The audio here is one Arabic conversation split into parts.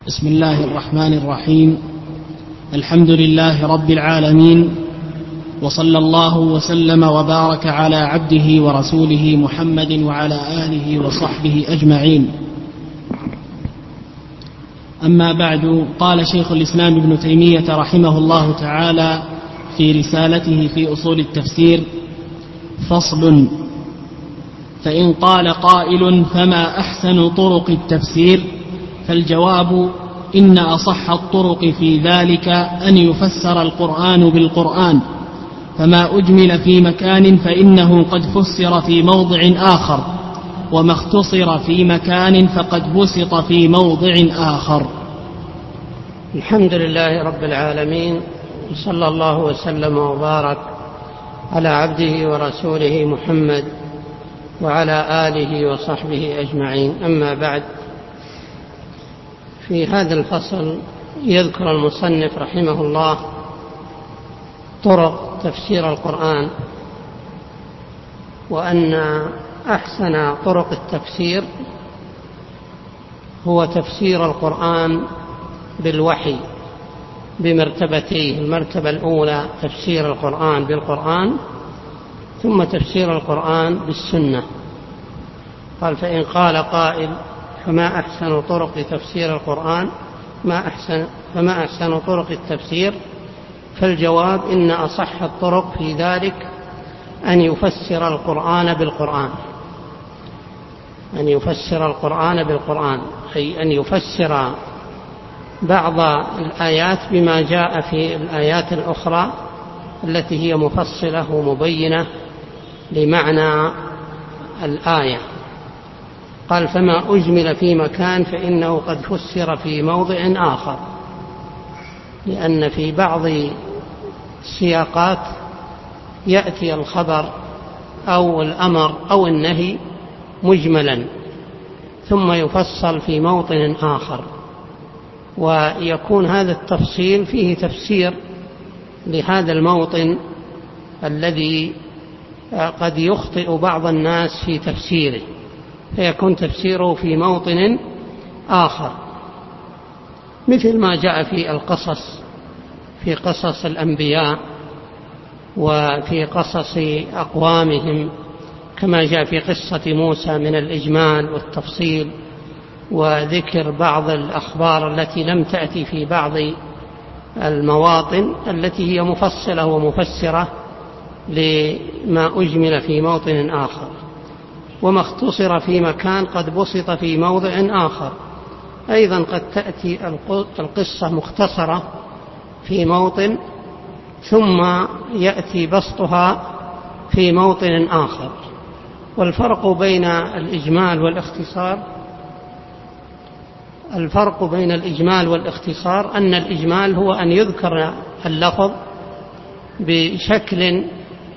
بسم الله الرحمن الرحيم. الحمد لله رب العالمين، وصلى الله وسلم وبارك على عبده ورسوله محمد وعلى آله وصحبه أجمعين. أما بعد، قال شيخ الإسلام ابن تيمية رحمه الله تعالى في رسالته في أصول التفسير: فصل: فإن قال قائل فما أحسن طرق التفسير؟ فالجواب: إن أصح الطرق في ذلك أن يفسر القرآن بالقرآن، فما أجمل في مكان فإنه قد فسر في موضع آخر، وما اختصر في مكان فقد بسط في موضع آخر. الحمد لله رب العالمين، صلى الله وسلم وبارك على عبده ورسوله محمد وعلى آله وصحبه أجمعين. أما بعد، في هذا الفصل يذكر المصنف رحمه الله طرق تفسير القرآن، وأن أحسن طرق التفسير هو تفسير القرآن بالوحي بمرتبتيه: المرتبة الأولى تفسير القرآن بالقرآن، ثم تفسير القرآن بالسنة. قال: فإن قال قائل فما أحسن طرق تفسير القرآن فما أحسن طرق التفسير؟ فالجواب: إن أصح الطرق في ذلك أن يفسر القرآن بالقرآن، أن يفسر القرآن بالقرآن، أي أن يفسر بعض الآيات بما جاء في الآيات الأخرى التي هي مفصلة ومبينة لمعنى الآية. قال: فما أجمل في مكان فإنه قد فسر في موضع آخر، لأن في بعض السياقات يأتي الخبر أو الأمر أو النهي مجملا ثم يفصل في موطن آخر، ويكون هذا التفصيل فيه تفسير لهذا الموطن الذي قد يخطئ بعض الناس في تفسيره، فيكون تفسيره في موطن آخر، مثل ما جاء في القصص، في قصص الأنبياء وفي قصص أقوامهم، كما جاء في قصة موسى من الإجمال والتفصيل وذكر بعض الأخبار التي لم تأتي في بعض المواطن التي هي مفصلة ومفسرة لما أجمل في موطن آخر. وما اختصر في مكان قد بسط في موضع آخر، أيضا قد تأتي القصة مختصرة في موطن ثم يأتي بسطها في موطن آخر. والفرق بين الإجمال والاختصار أن الإجمال هو أن يذكر اللفظ بشكل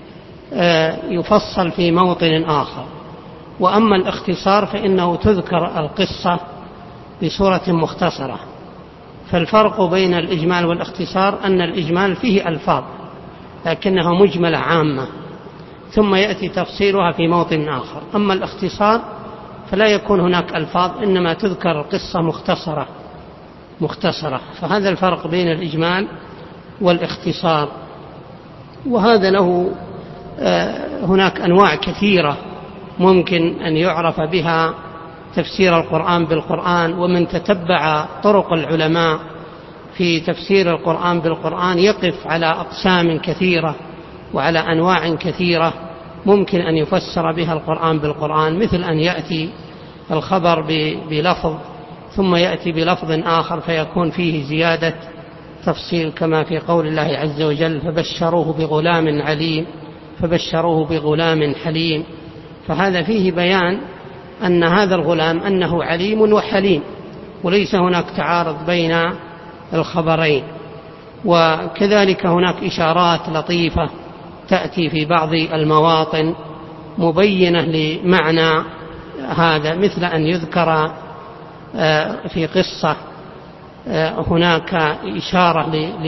يفصل في موطن آخر، وأما الاختصار فإنه تذكر القصة بصورة مختصرة. فالفرق بين الإجمال والاختصار أن الإجمال فيه ألفاظ لكنها مجملة عامة ثم يأتي تفصيلها في موطن آخر، أما الاختصار فلا يكون هناك ألفاظ، إنما تذكر القصة مختصرة. فهذا الفرق بين الإجمال والاختصار. وهذا له هناك أنواع كثيرة ممكن أن يعرف بها تفسير القرآن بالقرآن، ومن تتبع طرق العلماء في تفسير القرآن بالقرآن يقف على أقسام كثيرة وعلى أنواع كثيرة ممكن أن يفسر بها القرآن بالقرآن، مثل أن يأتي الخبر بلفظ ثم يأتي بلفظ آخر فيكون فيه زيادة تفصيل، كما في قول الله عز وجل: فبشروه بغلام حليم. فهذا فيه بيان أن هذا الغلام أنه عليم وحليم، وليس هناك تعارض بين الخبرين. وكذلك هناك إشارات لطيفة تأتي في بعض المواطن مبينة لمعنى هذا، مثل أن يذكر في قصة هناك إشارة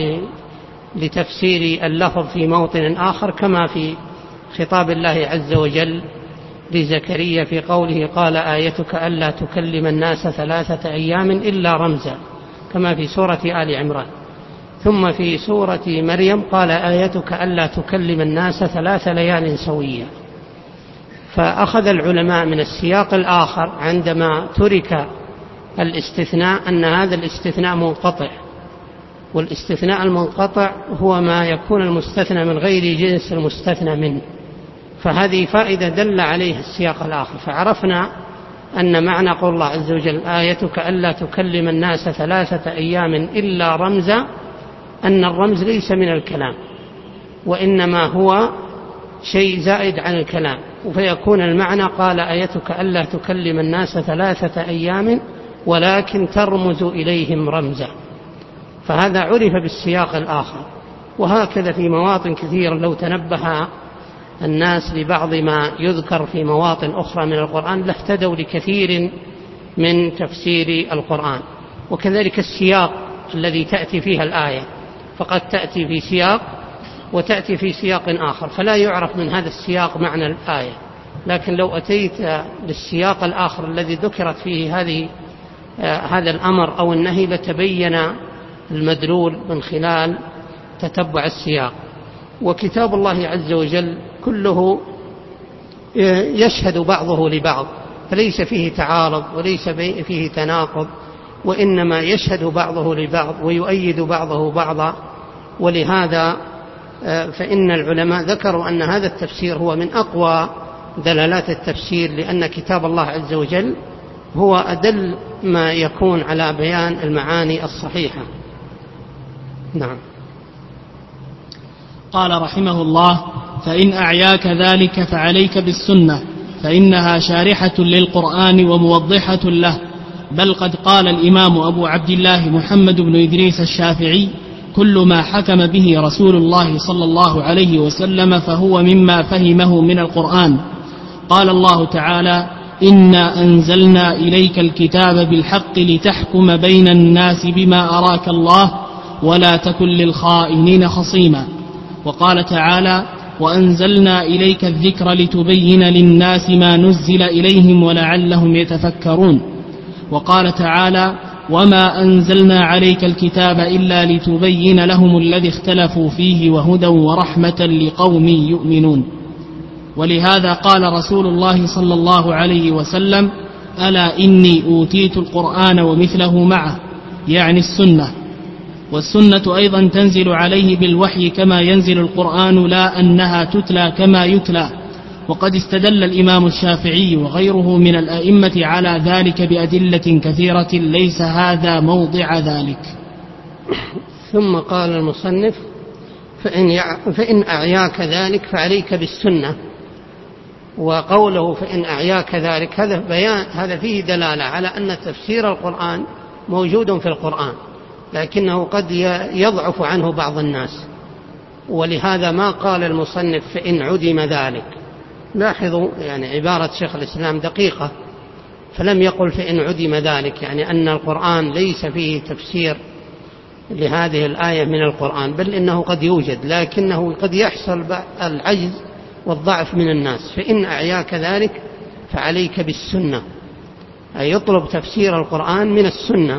لتفسير اللفظ في موطن آخر، كما في خطاب الله عز وجل لزكريا في قوله: قال آيتك ألا تكلم الناس 3 أيام إلا رمزا. كما في سورة آل عمران. ثم في سورة مريم قال آيتك ألا تكلم الناس 3 ليال سويا. فأخذ العلماء من السياق الآخر عندما ترك الاستثناء أن هذا الاستثناء منقطع، والاستثناء المنقطع هو ما يكون المستثنى من غير جنس المستثنى منه، فهذه فائدة دل عليها السياق الآخر. فعرفنا أن معنى قول الله عز وجل آيتك ألا تكلم الناس 3 أيام إلا رمزا، أن الرمز ليس من الكلام وإنما هو شيء زائد عن الكلام، فيكون المعنى قال آيتك ألا تكلم الناس 3 أيام ولكن ترمز إليهم رمزا، فهذا عرف بالسياق الآخر. وهكذا في مواطن كثيرة لو تنبه الناس لبعض ما يذكر في مواطن أخرى من القرآن لاهتدوا لكثير من تفسير القرآن. وكذلك السياق الذي تأتي فيها الآية، فقد تأتي في سياق وتأتي في سياق آخر، فلا يعرف من هذا السياق معنى الآية. لكن لو أتيت للسياق الآخر الذي ذكرت فيه هذا الأمر أو النهي لتبين المدلول من خلال تتبع السياق. وكتاب الله عز وجل كله يشهد بعضه لبعض، فليس فيه تعارض وليس فيه تناقض، وإنما يشهد بعضه لبعض ويؤيد بعضه بعضا. ولهذا فإن العلماء ذكروا أن هذا التفسير هو من أقوى دلالات التفسير، لأن كتاب الله عز وجل هو أدل ما يكون على بيان المعاني الصحيحة. نعم. قال رحمه الله: فإن أعياك ذلك فعليك بالسنة، فإنها شارحة للقرآن وموضحة له. بل قد قال الإمام أبو عبد الله محمد بن إدريس الشافعي: كل ما حكم به رسول الله صلى الله عليه وسلم فهو مما فهمه من القرآن. قال الله تعالى: إنا أنزلنا إليك الكتاب بالحق لتحكم بين الناس بما أراك الله ولا تكن للخائنين خصيما. وقال تعالى: وأنزلنا إليك الذكر لتبين للناس ما نزل إليهم ولعلهم يتفكرون. وقال تعالى: وما أنزلنا عليك الكتاب إلا لتبين لهم الذي اختلفوا فيه وهدى ورحمة لقوم يؤمنون. ولهذا قال رسول الله صلى الله عليه وسلم: ألا إني أوتيت القرآن ومثله معه، يعني السنة. والسنة أيضا تنزل عليه بالوحي كما ينزل القرآن، لا أنها تتلى كما يتلى. وقد استدل الإمام الشافعي وغيره من الأئمة على ذلك بأدلة كثيرة، ليس هذا موضع ذلك. ثم قال المصنف: فإن أعياك ذلك فعليك بالسنة. وقوله فإن أعياك ذلك هذا فيه دلالة على أن تفسير القرآن موجود في القرآن، لكنه قد يضعف عنه بعض الناس، ولهذا ما قال المصنف فإن عدم ذلك. لاحظوا يعني عبارة شيخ الإسلام دقيقة، فلم يقل فإن عدم ذلك، يعني أن القرآن ليس فيه تفسير لهذه الآية من القرآن، بل إنه قد يوجد، لكنه قد يحصل العجز والضعف من الناس. فإن أعياك ذلك فعليك بالسنة، أي يطلب تفسير القرآن من السنة.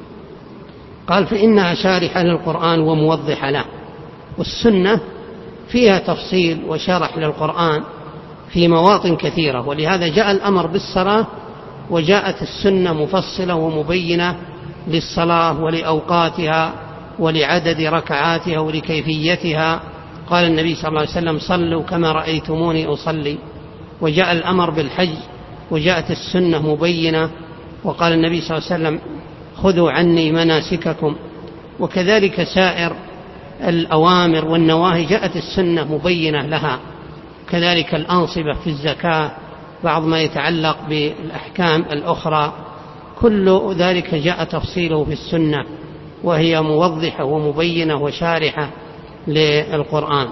قال: فإنها شارحة للقرآن وموضحة له. والسنة فيها تفصيل وشرح للقرآن في مواطن كثيرة، ولهذا جاء الأمر بالصلاة وجاءت السنة مفصلة ومبينة للصلاة ولأوقاتها ولعدد ركعاتها ولكيفيتها. قال النبي صلى الله عليه وسلم: صلوا كما رأيتموني أصلي. وجاء الأمر بالحج وجاءت السنة مبينة، وقال النبي صلى الله عليه وسلم: خذوا عني مناسككم. وكذلك سائر الأوامر والنواهي جاءت السنة مبينة لها، كذلك الأنصبة في الزكاة، بعض ما يتعلق بالأحكام الأخرى، كل ذلك جاء تفصيله في السنة، وهي موضحة ومبينة وشارحة للقرآن.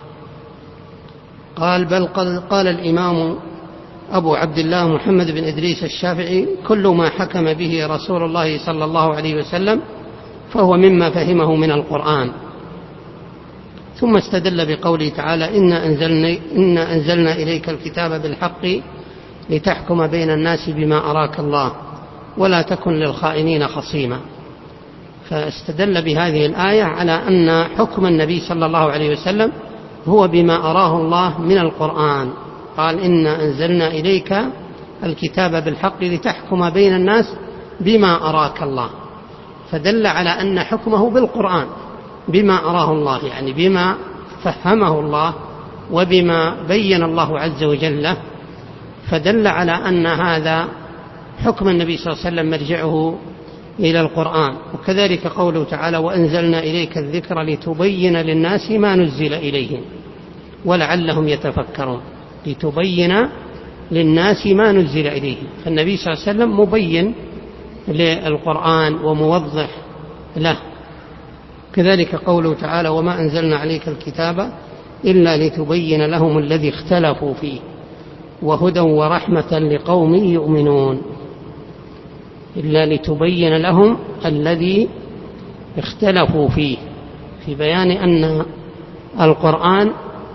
قال: بل قال الإمام أبو عبد الله محمد بن إدريس الشافعي: كل ما حكم به رسول الله صلى الله عليه وسلم فهو مما فهمه من القرآن. ثم استدل بقوله تعالى: إنا أنزلنا إليك الكتاب بالحق لتحكم بين الناس بما أراك الله ولا تكن للخائنين خصيما. فاستدل بهذه الآية على أن حكم النبي صلى الله عليه وسلم هو بما أراه الله من القرآن. قال إنا أنزلنا إليك الكتاب بالحق لتحكم بين الناس بما أراك الله، فدل على أن حكمه بالقرآن بما أراه الله، يعني بما فهمه الله وبما بين الله عز وجل له، فدل على أن هذا حكم النبي صلى الله عليه وسلم مرجعه إلى القرآن. وكذلك قوله تعالى وأنزلنا إليك الذكر لتبين للناس ما نزل إليهم ولعلهم يتفكرون، لتبين للناس ما نزل إليهم، فالنبي صلى الله عليه وسلم مبين للقرآن وموضح له. كذلك قوله تعالى وما أنزلنا عليك الكتاب إلا لتبين لهم الذي اختلفوا فيه وهدى ورحمة لقوم يؤمنون، إلا لتبين لهم الذي اختلفوا فيه، في بيان أن القرآن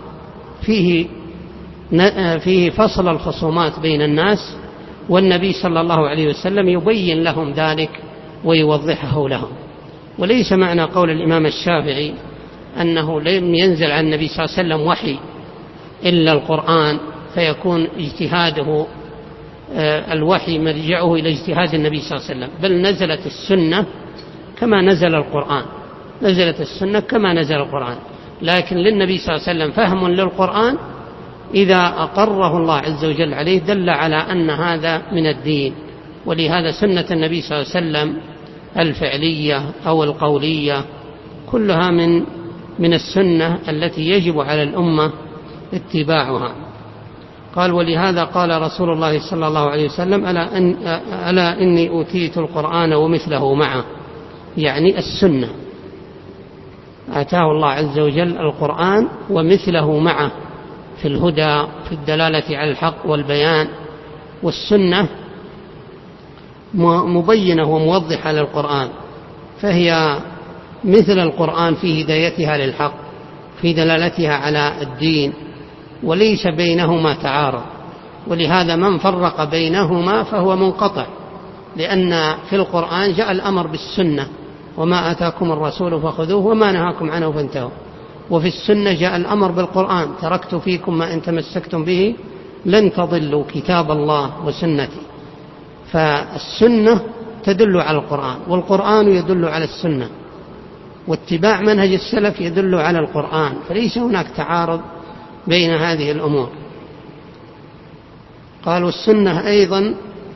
فيه فصل الخصومات بين الناس، والنبي صلى الله عليه وسلم يبين لهم ذلك ويوضحه لهم. وليس معنى قول الإمام الشافعي أنه لم ينزل عن النبي صلى الله عليه وسلم وحي إلا القرآن فيكون اجتهاده الوحي مرجعه إلى اجتهاد النبي صلى الله عليه وسلم، بل نزلت السنة كما نزل القرآن، نزلت السنة كما نزل القرآن، لكن للنبي صلى الله عليه وسلم فهم للقرآن إذا أقره الله عز وجل عليه دل على أن هذا من الدين. ولهذا سنة النبي صلى الله عليه وسلم الفعلية أو القولية كلها من السنة التي يجب على الأمة اتباعها. قال ولهذا قال رسول الله صلى الله عليه وسلم ألا إني أوتيت القرآن ومثله معه، يعني السنة، آتاه الله عز وجل القرآن ومثله معه في الهدى في الدلالة على الحق والبيان، والسنة مبينة وموضحة للقرآن، فهي مثل القرآن في هدايتها للحق في دلالتها على الدين، وليس بينهما تعارض. ولهذا من فرق بينهما فهو منقطع، لأن في القرآن جاء الأمر بالسنة وما آتاكم الرسول فخذوه وما نهاكم عنه فانتهوا، وفي السنة جاء الأمر بالقرآن تركت فيكم ما إن تمسكتم به لن تضلوا كتاب الله وسنتي. فالسنة تدل على القرآن والقرآن يدل على السنة، واتباع منهج السلف يدل على القرآن، فليس هناك تعارض بين هذه الأمور. قالوا السنة أيضا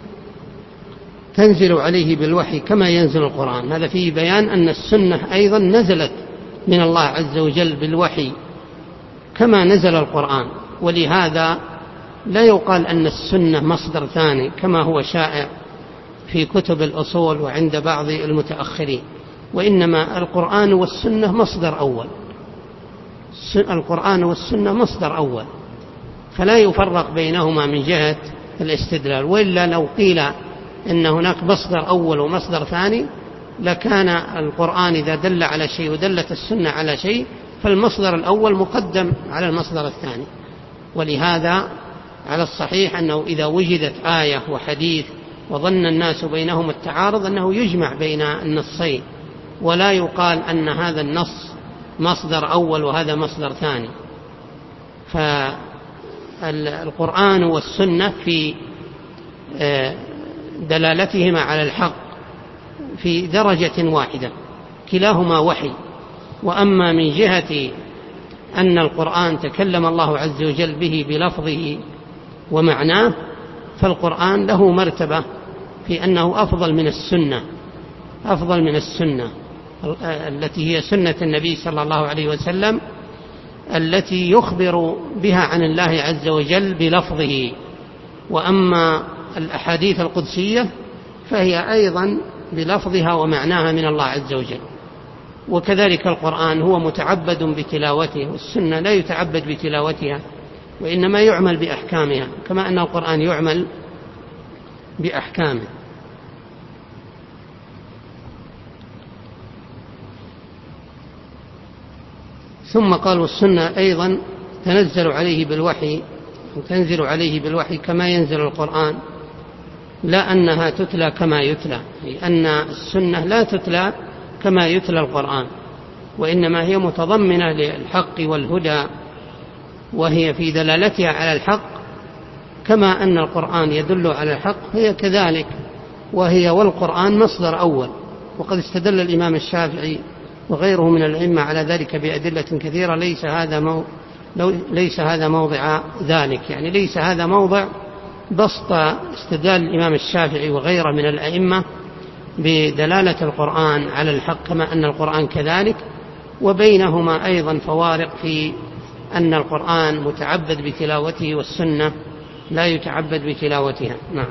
تنزل عليه بالوحي كما ينزل القرآن، هذا فيه بيان أن السنة أيضا نزلت من الله عز وجل بالوحي كما نزل القرآن. ولهذا لا يقال أن السنة مصدر ثاني كما هو شائع في كتب الأصول وعند بعض المتأخرين، وإنما القرآن والسنة مصدر أول، القرآن والسنة مصدر أول، فلا يفرق بينهما من جهة الاستدلال. وإلا لو قيل إن هناك مصدر أول ومصدر ثاني لكان القرآن إذا دل على شيء ودلت السنة على شيء فالمصدر الأول مقدم على المصدر الثاني. ولهذا على الصحيح أنه إذا وجدت آية وحديث وظن الناس بينهما التعارض أنه يجمع بين النصين، ولا يقال أن هذا النص مصدر أول وهذا مصدر ثاني. فالقرآن والسنة في دلالتهما على الحق في درجة واحدة، كلاهما وحي. وأما من جهة أن القرآن تكلم الله عز وجل به بلفظه ومعناه، فالقرآن له مرتبة في أنه أفضل من السنة، أفضل من السنة التي هي سنة النبي صلى الله عليه وسلم التي يخبر بها عن الله عز وجل بلفظه. وأما الأحاديث القدسية فهي أيضا بلفظها ومعناها من الله عز وجل. وكذلك القرآن هو متعبد بتلاوته، والسنة لا يتعبد بتلاوتها وإنما يعمل بأحكامها كما أن القرآن يعمل بأحكامه. ثم قالوا السنة أيضا تنزل عليه بالوحي وتنزل عليه بالوحي كما ينزل القرآن، لا أنها تتلى كما يتلى، لأن السنة لا تتلى كما يتلى القرآن، وإنما هي متضمنة للحق والهدى، وهي في دلالتها على الحق كما أن القرآن يدل على الحق هي كذلك، وهي والقرآن مصدر أول. وقد استدل الإمام الشافعي وغيره من الأئمة على ذلك بأدلة كثيرة، ليس هذا موضع ذلك، يعني ليس هذا موضع بسط استدلال الإمام الشافعي وغيره من الأئمة بدلالة القرآن على الحق كما أن القرآن كذلك، وبينهما أيضا فوارق في أن القرآن متعبد بتلاوته والسنة لا يتعبد بتلاوتها. نعم.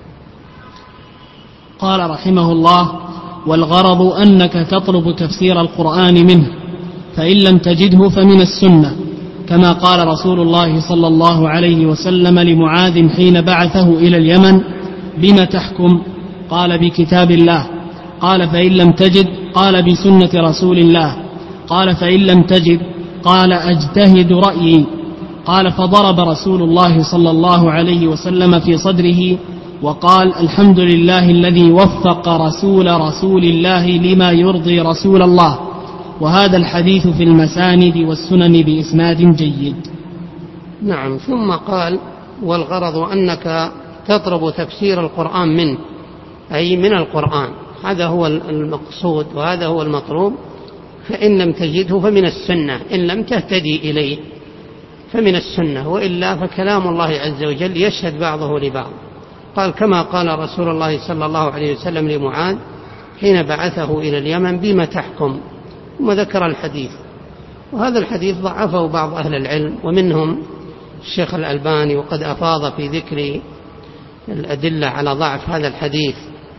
قال رحمه الله: والغرض أنك تطلب تفسير القرآن منه، فإن لم تجده فمن السنة، كما قال رسول الله صلى الله عليه وسلم لمعاذ حين بعثه إلى اليمن: بما تحكم؟ قال: بكتاب الله. قال: فإن لم تجد؟ قال: بسنة رسول الله. قال: فإن لم تجد؟ قال: أجتهد رأيي. قال: فضرب رسول الله صلى الله عليه وسلم في صدره وقال: الحمد لله الذي وفق رسول الله لما يرضي رسول الله. وهذا الحديث في المساند والسنن بإسناد جيد. نعم. ثم قال: والغرض أنك تطلب تفسير القرآن منه، أي من القرآن، هذا هو المقصود وهذا هو المطلوب. فإن لم تجده فمن السنة، إن لم تهتدي إليه فمن السنة، وإلا فكلام الله عز وجل يشهد بعضه لبعض. قال: كما قال رسول الله صلى الله عليه وسلم لمعاذ حين بعثه إلى اليمن: بما تحكم؟ ثم ذكر الحديث، وهذا الحديث ضعفه بعض أهل العلم ومنهم الشيخ الألباني، وقد أفاض في ذكر الأدلة على ضعف هذا الحديث.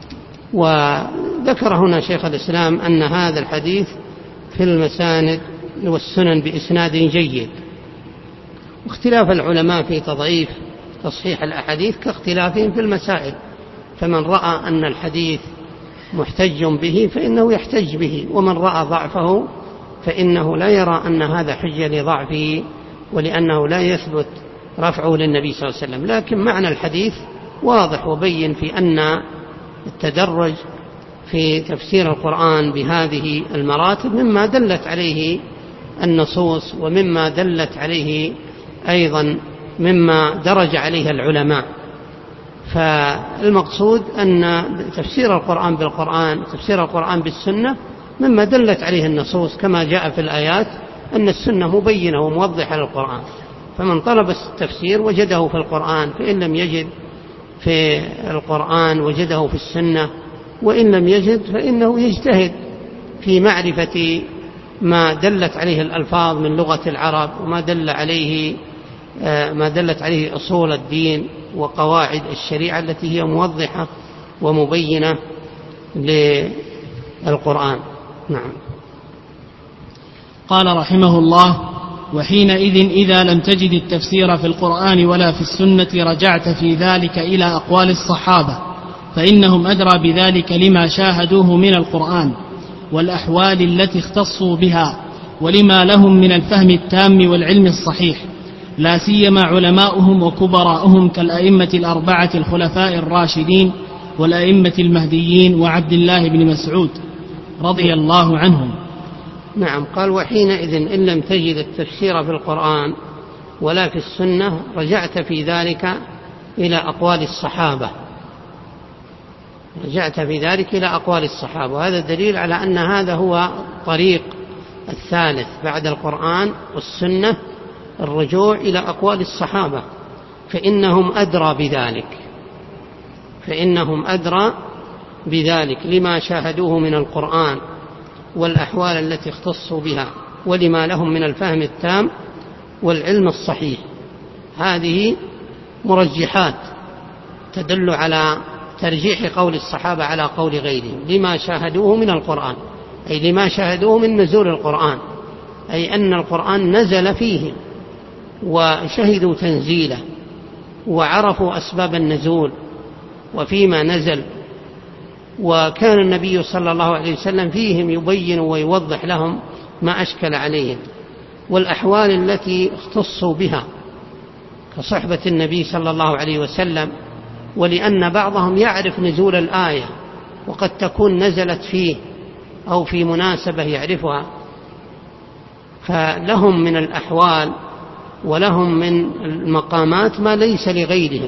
وذكر هنا شيخ الإسلام أن هذا الحديث في المساند والسنن بإسناد جيد. واختلاف العلماء في تضعيف تصحيح الأحاديث كاختلافهم في المسائل، فمن رأى أن الحديث محتج به فإنه يحتج به، ومن رأى ضعفه فإنه لا يرى أن هذا حجة لضعفه، ولأنه لا يثبت رفعه للنبي صلى الله عليه وسلم. لكن معنى الحديث واضح وبين في أن التدرج في تفسير القرآن بهذه المراتب مما دلت عليه النصوص، ومما دلت عليه أيضا مما درج عليه العلماء. فالمقصود أن تفسير القرآن بالقرآن، تفسير القرآن بالسنة، مما دلت عليه النصوص، كما جاء في الآيات أن السنة مبينة وموضحة للقرآن. فمن طلب التفسير وجده في القرآن، فإن لم يجد في القرآن وجده في السنة، وإن لم يجد فإنه يجتهد في معرفة ما دلت عليه الألفاظ من لغة العرب، وما دلت عليه أصول الدين وقواعد الشريعة التي هي موضحة ومبينة للقرآن. نعم. قال رحمه الله: وحينئذ إذا لم تجد التفسير في القرآن ولا في السنة رجعت في ذلك إلى أقوال الصحابة، فإنهم أدرى بذلك لما شاهدوه من القرآن والأحوال التي اختصوا بها، ولما لهم من الفهم التام والعلم الصحيح، لا سيما علماؤهم وكبراؤهم كالأئمة الأربعة الخلفاء الراشدين والأئمة المهديين وعبد الله بن مسعود رضي الله عنهم. نعم. قال: وحينئذ إن لم تجد التفسير في القرآن ولا في السنة رجعت في ذلك إلى أقوال الصحابة، رجعت في ذلك إلى أقوال الصحابة. وهذا دليل على أن هذا هو طريق الثالث بعد القرآن والسنة، الرجوع إلى أقوال الصحابة، فإنهم أدرى بذلك لما شاهدوه من القرآن والأحوال التي اختصوا بها، ولما لهم من الفهم التام والعلم الصحيح. هذه مرجحات تدل على ترجيح قول الصحابة على قول غيرهم لما شاهدوه من القرآن، أي لما شاهدوه من نزول القرآن، أي أن القرآن نزل فيهم وشهدوا تنزيله وعرفوا أسباب النزول وفيما نزل، وكان النبي صلى الله عليه وسلم فيهم يبين ويوضح لهم ما أشكل عليهم، والأحوال التي اختصوا بها كصحبة النبي صلى الله عليه وسلم، ولأن بعضهم يعرف نزول الآية وقد تكون نزلت فيه أو في مناسبة يعرفها، فلهم من الأحوال ولهم من المقامات ما ليس لغيرهم،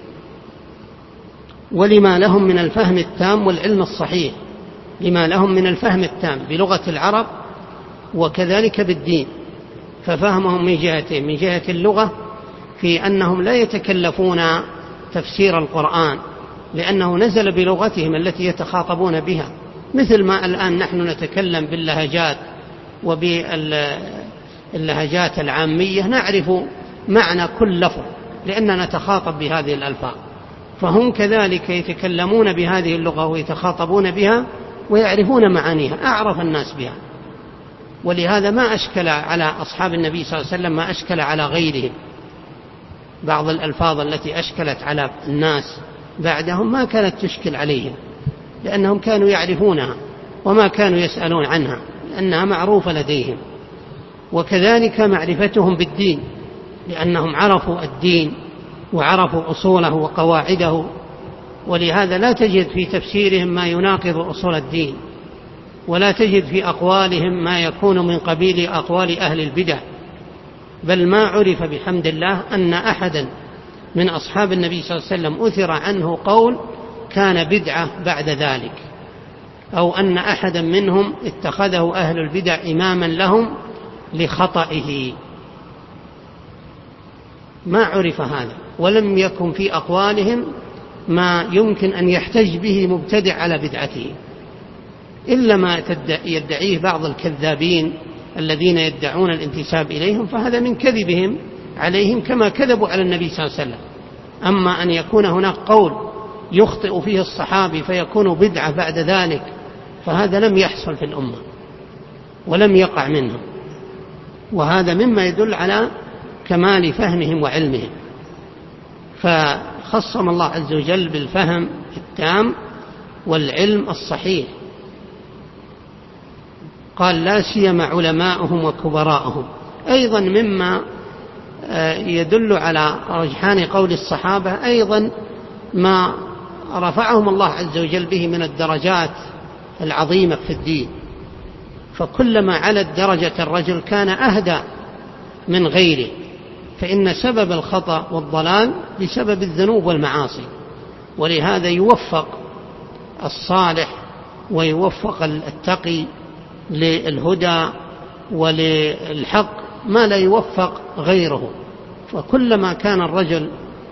ولما لهم من الفهم التام والعلم الصحيح، لما لهم من الفهم التام بلغة العرب وكذلك بالدين. ففهمهم من جهتين: من جهة اللغة في أنهم لا يتكلفون تفسير القرآن لأنه نزل بلغتهم التي يتخاطبون بها، مثل ما الآن نحن نتكلم باللهجات وباللهجات العامية نعرف معنى كل لفظ لأننا نتخاطب بهذه الألفاظ، فهم كذلك يتكلمون بهذه اللغة ويتخاطبون بها ويعرفون معانيها، أعرف الناس بها. ولهذا ما أشكل على أصحاب النبي صلى الله عليه وسلم ما أشكل على غيرهم. بعض الألفاظ التي أشكلت على الناس بعدهم ما كانت تشكل عليهم، لأنهم كانوا يعرفونها وما كانوا يسألون عنها لأنها معروفة لديهم. وكذلك معرفتهم بالدين، لأنهم عرفوا الدين وعرفوا أصوله وقواعده، ولهذا لا تجد في تفسيرهم ما يناقض أصول الدين، ولا تجد في أقوالهم ما يكون من قبيل أقوال أهل البدع. بل ما عرف بحمد الله أن أحدا من أصحاب النبي صلى الله عليه وسلم أثر عنه قول كان بدعة بعد ذلك، أو أن أحدا منهم اتخذه أهل البدع إماما لهم لخطئه، ما عرف هذا. ولم يكن في أقوالهم ما يمكن أن يحتج به مبتدع على بدعته، إلا ما يدعيه بعض الكذابين الذين يدعون الانتساب إليهم، فهذا من كذبهم عليهم كما كذبوا على النبي صلى الله عليه وسلم. أما أن يكون هناك قول يخطئ فيه الصحابي فيكون بدعة بعد ذلك، فهذا لم يحصل في الأمة ولم يقع منهم، وهذا مما يدل على كمال فهمهم وعلمهم. فخصم الله عز وجل بالفهم التام والعلم الصحيح. قال لا سيما علماءهم وكبراءهم. أيضا مما يدل على رجحان قول الصحابة أيضا ما رفعهم الله عز وجل به من الدرجات العظيمة في الدين، فكلما علت درجة الرجل كان أهدى من غيره، فإن سبب الخطأ والضلال بسبب الذنوب والمعاصي، ولهذا يوفق الصالح ويوفق التقي للهدى وللحق ما لا يوفق غيره. وكلما كان الرجل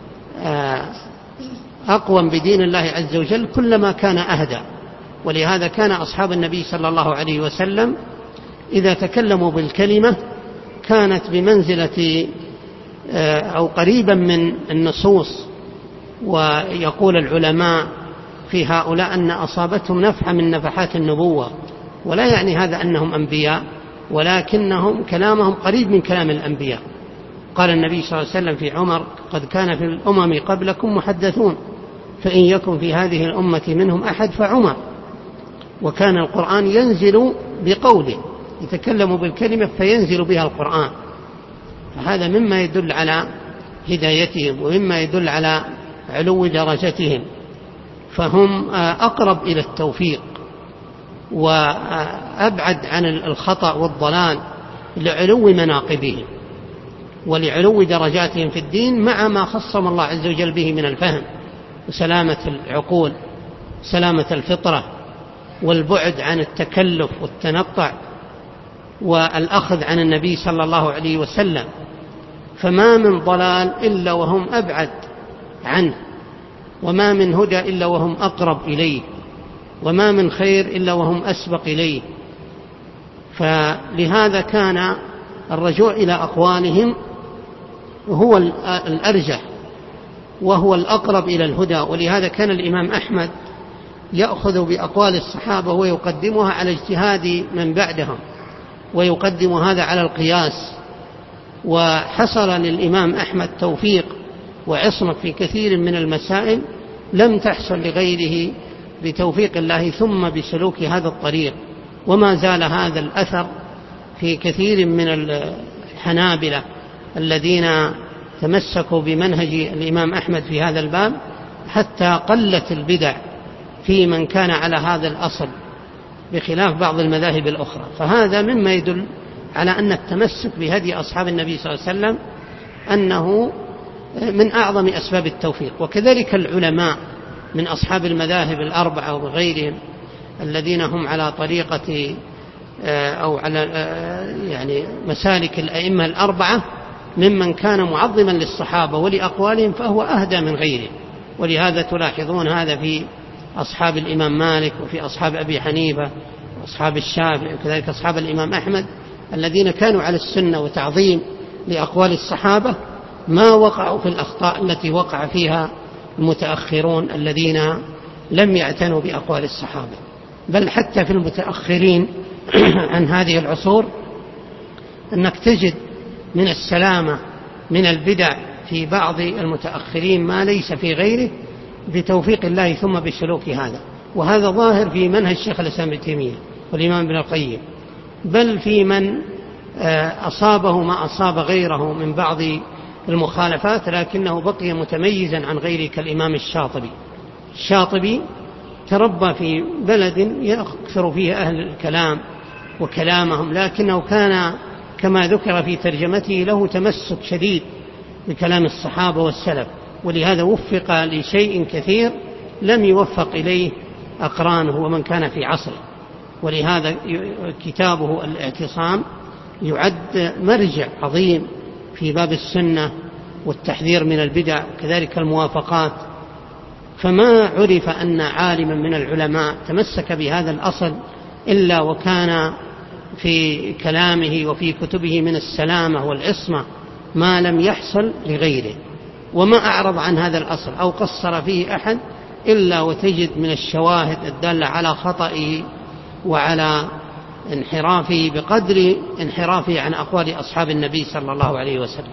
أقوم بدين الله عز وجل كلما كان أهدى. ولهذا كان أصحاب النبي صلى الله عليه وسلم إذا تكلموا بالكلمة كانت بمنزلة أو قريبا من النصوص. ويقول العلماء في هؤلاء أن أصابتهم نفحة من نفحات النبوة، ولا يعني هذا أنهم أنبياء، ولكنهم كلامهم قريب من كلام الأنبياء. قال النبي صلى الله عليه وسلم في عمر: قد كان في الأمم قبلكم محدثون، فإن يكن في هذه الأمة منهم أحد فعمر. وكان القرآن ينزل بقوله، يتكلم بالكلمة فينزل بها القرآن. فهذا مما يدل على هدايتهم ومما يدل على علو درجتهم، فهم أقرب إلى التوفيق وأبعد عن الخطأ والضلال لعلو مناقبهم ولعلو درجاتهم في الدين، مع ما خصم الله عز وجل به من الفهم وسلامة العقول، سلامة الفطرة، والبعد عن التكلف والتنطع والأخذ عن النبي صلى الله عليه وسلم. فما من ضلال إلا وهم أبعد عنه، وما من هدى إلا وهم أقرب إليه، وما من خير إلا وهم أسبق إليه. فلهذا كان الرجوع إلى أقوالهم هو الأرجح وهو الأقرب إلى الهدى. ولهذا كان الإمام أحمد يأخذ بأقوال الصحابة ويقدمها على اجتهاد من بعدهم، ويقدم هذا على القياس. وحصل للإمام أحمد توفيق وعصمة في كثير من المسائل لم تحصل لغيره بتوفيق الله ثم بسلوك هذا الطريق. وما زال هذا الأثر في كثير من الحنابلة الذين تمسكوا بمنهج الإمام أحمد في هذا الباب، حتى قلت البدع في من كان على هذا الأصل بخلاف بعض المذاهب الأخرى. فهذا مما يدل على أن التمسك بهدي أصحاب النبي صلى الله عليه وسلم أنه من أعظم أسباب التوفيق. وكذلك العلماء من أصحاب المذاهب الأربعة وغيرهم الذين هم على طريقة أو على يعني مسالك الأئمة الأربعة ممن كان معظما للصحابة ولأقوالهم فهو أهدى من غيره. ولهذا تلاحظون هذا في أصحاب الإمام مالك وفي أصحاب أبي حنيفة وأصحاب الشافعي وكذلك أصحاب الإمام أحمد الذين كانوا على السنة وتعظيم لأقوال الصحابة ما وقعوا في الأخطاء التي وقع فيها المتأخرون الذين لم يعتنوا بأقوال الصحابة. بل حتى في المتأخرين عن هذه العصور أنك تجد من السلامة من البدع في بعض المتأخرين ما ليس في غيره بتوفيق الله ثم بسلوك هذا. وهذا ظاهر في منهج الشيخ الإسلام ابن تيمية والإمام ابن القيم، بل في من أصابه ما أصاب غيره من بعض المخالفات لكنه بقي متميزا عن غيره كالإمام الشاطبي. الشاطبي تربى في بلد يكثر فيه أهل الكلام وكلامهم، لكنه كان كما ذكر في ترجمته له تمسك شديد بكلام الصحابة والسلف، ولهذا وفق لشيء كثير لم يوفق إليه أقرانه ومن كان في عصره. ولهذا كتابه الاعتصام يعد مرجع عظيم في باب السنة والتحذير من البدع وكذلك الموافقات. فما عرف أن عالما من العلماء تمسك بهذا الأصل إلا وكان في كلامه وفي كتبه من السلامة والعصمة ما لم يحصل لغيره، وما أعرض عن هذا الأصل أو قصر فيه أحد إلا وتجد من الشواهد الدالة على خطئه وعلى انحرافه بقدر انحرافه عن أقوال أصحاب النبي صلى الله عليه وسلم.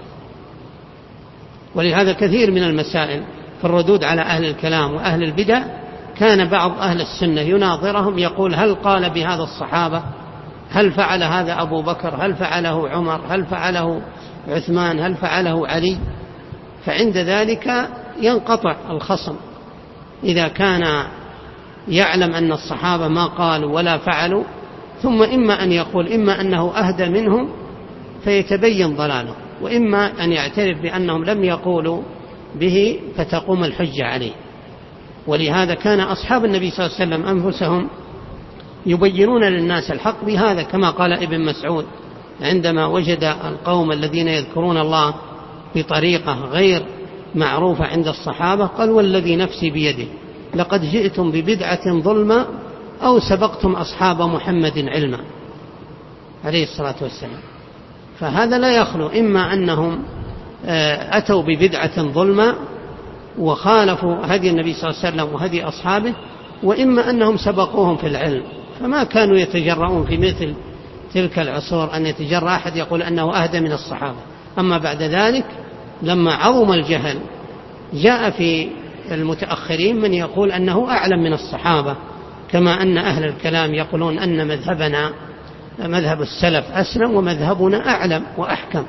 ولهذا كثير من المسائل في الردود على أهل الكلام وأهل البدع كان بعض أهل السنة يناظرهم يقول هل قال بهذا الصحابة؟ هل فعل هذا أبو بكر؟ هل فعله عمر؟ هل فعله عثمان؟ هل فعله علي؟ فعند ذلك ينقطع الخصم إذا كان يعلم أن الصحابة ما قالوا ولا فعلوا، ثم إما أن يقول إما أنه أهدى منهم فيتبين ضلاله، وإما أن يعترف بأنهم لم يقولوا به فتقوم الحجة عليه. ولهذا كان أصحاب النبي صلى الله عليه وسلم أنفسهم يبينون للناس الحق بهذا، كما قال ابن مسعود عندما وجد القوم الذين يذكرون الله بطريقة غير معروفة عند الصحابة قال والذي نفسي بيده لقد جئتم ببدعة ظلمة أو سبقتم أصحاب محمد علما عليه الصلاة والسلام. فهذا لا يخلو إما أنهم أتوا ببدعة ظلمة وخالفوا هدي النبي صلى الله عليه وسلم وهدي أصحابه، وإما أنهم سبقوهم في العلم، فما كانوا يتجرؤون في مثل تلك العصور أن يتجرأ أحد يقول أنه أهدى من الصحابة. أما بعد ذلك لما عظم الجهل جاء في المتأخرين من يقول أنه أعلم من الصحابة، كما أن أهل الكلام يقولون أن مذهبنا مذهب السلف أسلم ومذهبنا أعلم وأحكم.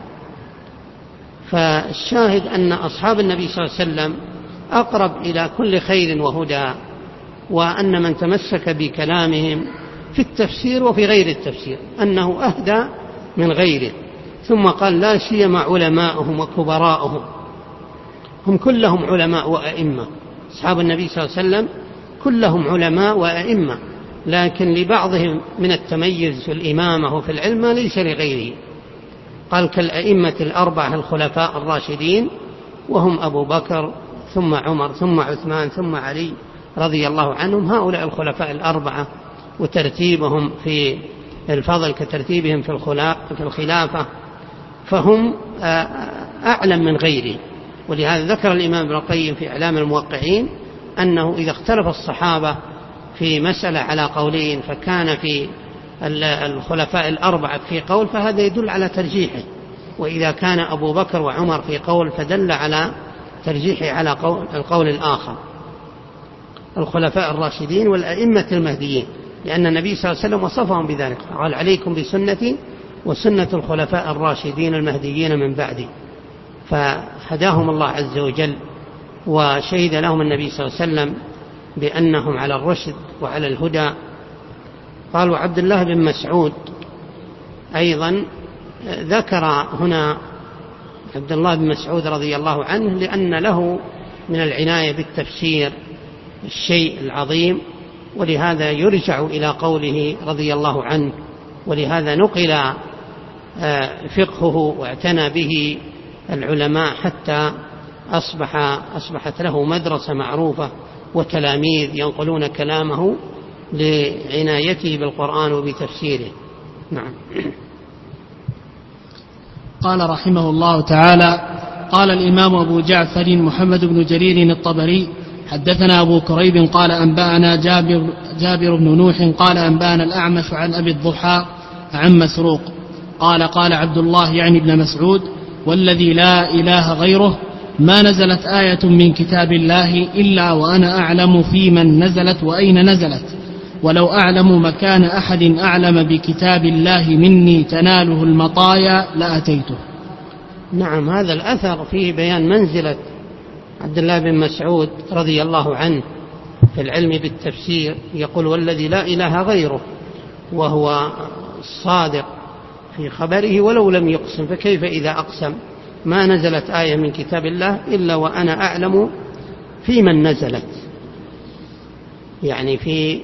فالشاهد أن أصحاب النبي صلى الله عليه وسلم أقرب إلى كل خير وهدى، وأن من تمسك بكلامهم في التفسير وفي غير التفسير أنه أهدى من غيره. ثم قال لا سيما علماءهم وكبراءهم، هم كلهم علماء وأئمة. أصحاب النبي صلى الله عليه وسلم كلهم علماء وأئمة، لكن لبعضهم من التميز في الإمامة وفي العلم ليس لغيره. قال كالأئمة الأربعة الخلفاء الراشدين، وهم أبو بكر ثم عمر ثم عثمان ثم علي رضي الله عنهم. هؤلاء الخلفاء الأربعة وترتيبهم في الفضل كترتيبهم في الخلافة، فهم أعلم من غيره. ولهذا ذكر الإمام ابن القيم في إعلام الموقعين أنه إذا اختلف الصحابة في مسألة على قولين فكان في الخلفاء الأربعة في قول فهذا يدل على ترجيحه، وإذا كان أبو بكر وعمر في قول فدل على ترجيحه على القول الآخر. الخلفاء الراشدين والأئمة المهديين، لأن النبي صلى الله عليه وسلم وصفهم بذلك، قال عليكم بسنتي وسنة الخلفاء الراشدين المهديين من بعدي. فهداهم الله عز وجل وشهد لهم النبي صلى الله عليه وسلم بأنهم على الرشد وعلى الهدى، قال وعبد الله بن مسعود أيضا ذكر هنا عبد الله بن مسعود رضي الله عنه لأن له من العناية بالتفسير الشيء العظيم، ولهذا يرجع إلى قوله رضي الله عنه، ولهذا نقل فقهه واعتنى به العلماء حتى أصبحت له مدرسة معروفة وتلاميذ ينقلون كلامه لعنايته بالقرآن وبتفسيره. نعم. قال رحمه الله تعالى: قال الإمام أبو جعفر محمد بن جرير الطبري: حدثنا أبو كريب قال أنبأنا جابر بن نوح قال أنبأنا الأعمش عن أبي الضحى عن مسروق قال: قال عبد الله يعني ابن مسعود: والذي لا إله غيره ما نزلت آية من كتاب الله إلا وأنا أعلم في من نزلت وأين نزلت، ولو أعلم مكان أحد أعلم بكتاب الله مني تناله المطايا لأتيته. نعم، هذا الأثر فيه بيان منزلة عبد الله بن مسعود رضي الله عنه في العلم بالتفسير. يقول: والذي لا إله غيره، وهو الصادق في خبره ولو لم يقسم، فكيف إذا أقسم؟ ما نزلت آية من كتاب الله إلا وأنا أعلم في من نزلت، يعني في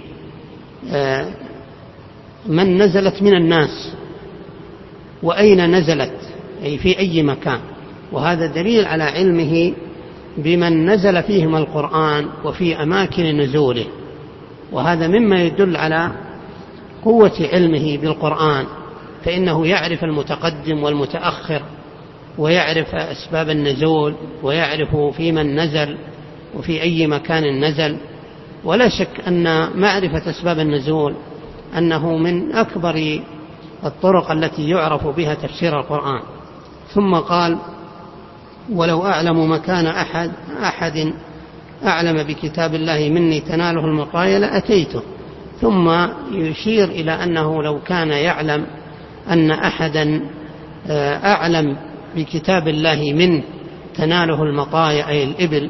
من نزلت من الناس، وأين نزلت أي في أي مكان. وهذا دليل على علمه بمن نزل فيهم القرآن وفي أماكن نزوله، وهذا مما يدل على قوة علمه بالقرآن، فإنه يعرف المتقدم والمتأخر، ويعرف أسباب النزول، ويعرف في من نزل وفي أي مكان نزل. ولا شك أن معرفة أسباب النزول أنه من أكبر الطرق التي يعرف بها تفسير القرآن. ثم قال: ولو أعلم مكان أحد أعلم بكتاب الله مني تناله المطايا لأتيته. ثم يشير إلى أنه لو كان يعلم أن أحدا أعلم بكتاب الله منه تناله المطايا أي الإبل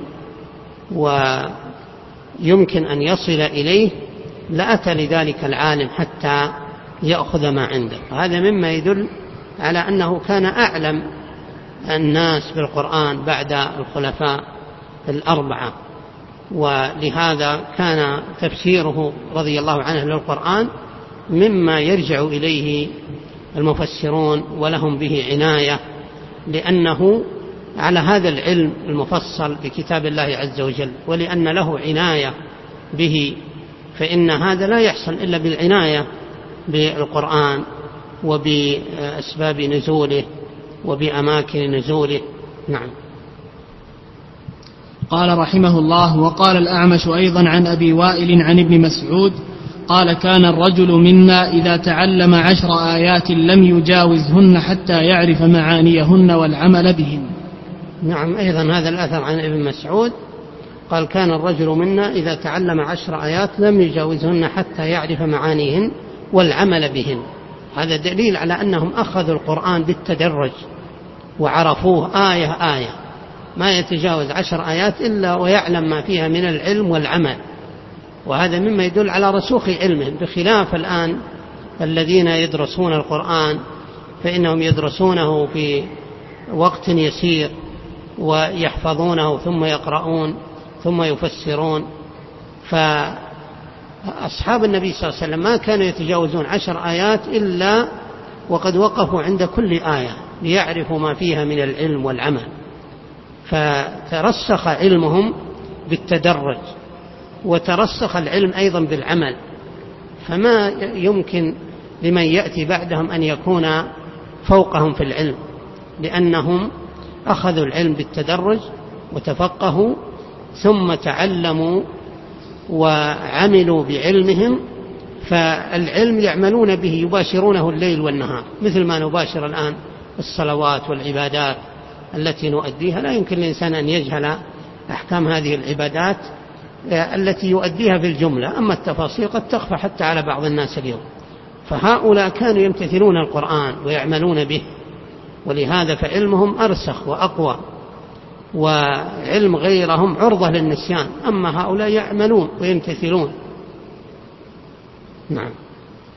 ويمكن أن يصل إليه لأتى لذلك العالم حتى يأخذ ما عنده. هذا مما يدل على أنه كان أعلم الناس بالقرآن بعد الخلفاء الأربعة، ولهذا كان تفسيره رضي الله عنه للقرآن مما يرجع إليه المفسرون ولهم به عناية، لأنه على هذا العلم المفصل بكتاب الله عز وجل، ولأن له عناية به، فإن هذا لا يحصل إلا بالعناية بالقرآن وبأسباب نزوله وبأماكن نزوله. نعم. قال رحمه الله: وقال الأعمش أيضا عن أبي وائل عن ابن مسعود قال: كان الرجل منا إذا تعلم 10 آيات لم يجاوزهن حتى يعرف معانيهن والعمل بهن. نعم، أيضا هذا الأثر عن ابن مسعود قال: كان الرجل منا إذا تعلم 10 آيات لم يجاوزهن حتى يعرف معانيهن والعمل بهن. هذا دليل على أنهم أخذوا القرآن بالتدرج وعرفوه آية آية، ما يتجاوز 10 آيات إلا ويعلم ما فيها من العلم والعمل، وهذا مما يدل على رسوخ علمهم، بخلاف الآن الذين يدرسون القرآن فإنهم يدرسونه في وقت يسير ويحفظونه ثم يقرؤون ثم يفسرون. فأصحاب النبي صلى الله عليه وسلم ما كانوا يتجاوزون 10 آيات إلا وقد وقفوا عند كل آية ليعرفوا ما فيها من العلم والعمل، فترسخ علمهم بالتدرج، وترسخ العلم أيضا بالعمل، فما يمكن لمن يأتي بعدهم أن يكون فوقهم في العلم، لأنهم أخذوا العلم بالتدرج وتفقهوا ثم تعلموا وعملوا بعلمهم، فالعلم يعملون به يباشرونه الليل والنهار، مثل ما نباشر الآن الصلوات والعبادات التي نؤديها. لا يمكن للإنسان أن يجهل أحكام هذه العبادات التي يؤديها في الجملة، أما التفاصيل قد تخفى حتى على بعض الناس اليوم. فهؤلاء كانوا يمتثلون القرآن ويعملون به، ولهذا فعلمهم أرسخ وأقوى، وعلم غيرهم عرضة للنسيان، أما هؤلاء يعملون ويمتثلون. نعم.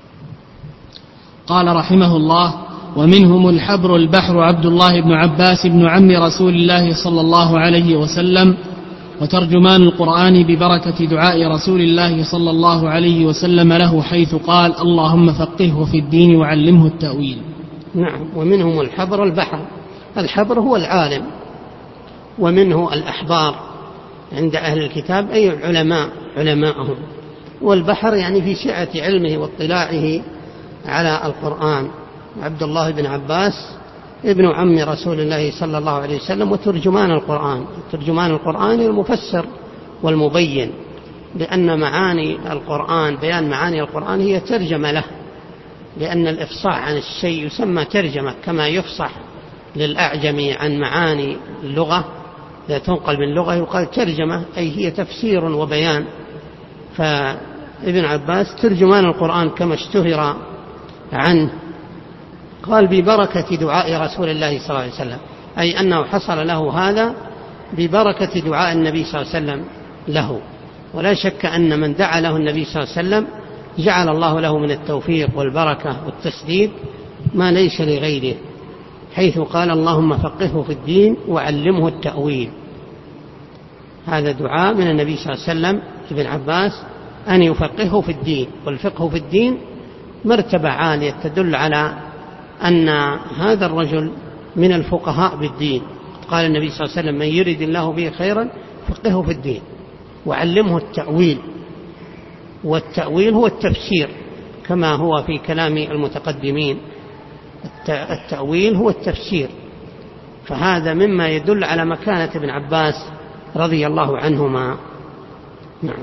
قال رحمه الله: ومنهم الحبر البحر عبد الله بن عباس بن عم رسول الله صلى الله عليه وسلم، وترجمان القرآن ببركة دعاء رسول الله صلى الله عليه وسلم له، حيث قال: اللهم فقهه في الدين وعلمه التأويل. نعم. ومنهم الحبر البحر. الحبر هو العالم، ومنه الأحبار عند أهل الكتاب أي علماءهم، والبحر يعني في سعة علمه واطلاعه على القرآن. عبد الله بن عباس ابن عم رسول الله صلى الله عليه وسلم وترجمان القرآن. ترجمان القرآن المفسر والمبين، لأن معاني القرآن، بيان معاني القرآن هي ترجمة له، لأن الإفصاح عن الشيء يسمى ترجمة، كما يفصح للأعجم عن معاني اللغة إذا تنقل من لغة يقال ترجمة، أي هي تفسير وبيان. فابن عباس ترجمان القرآن كما اشتهر عنه. قال: ببركة دعاء رسول الله صلى الله عليه وسلم، أي أنه حصل له هذا ببركة دعاء النبي صلى الله عليه وسلم له. ولا شك أن من دعا له النبي صلى الله عليه وسلم جعل الله له من التوفيق والبركة والتسديد ما ليس لغيره، حيث قال: اللهم فقهه في الدين وعلمه التأويل. هذا دعاء من النبي صلى الله عليه وسلم ابن عباس أن يفقهه في الدين. والفقه في الدين مرتبة عالية تدل على أن هذا الرجل من الفقهاء بالدين. قال النبي صلى الله عليه وسلم: من يرد الله به خيرا فقهه في الدين وعلمه التأويل. والتأويل هو التفسير كما هو في كلام المتقدمين، التأويل هو التفسير. فهذا مما يدل على مكانة ابن عباس رضي الله عنهما. نعم.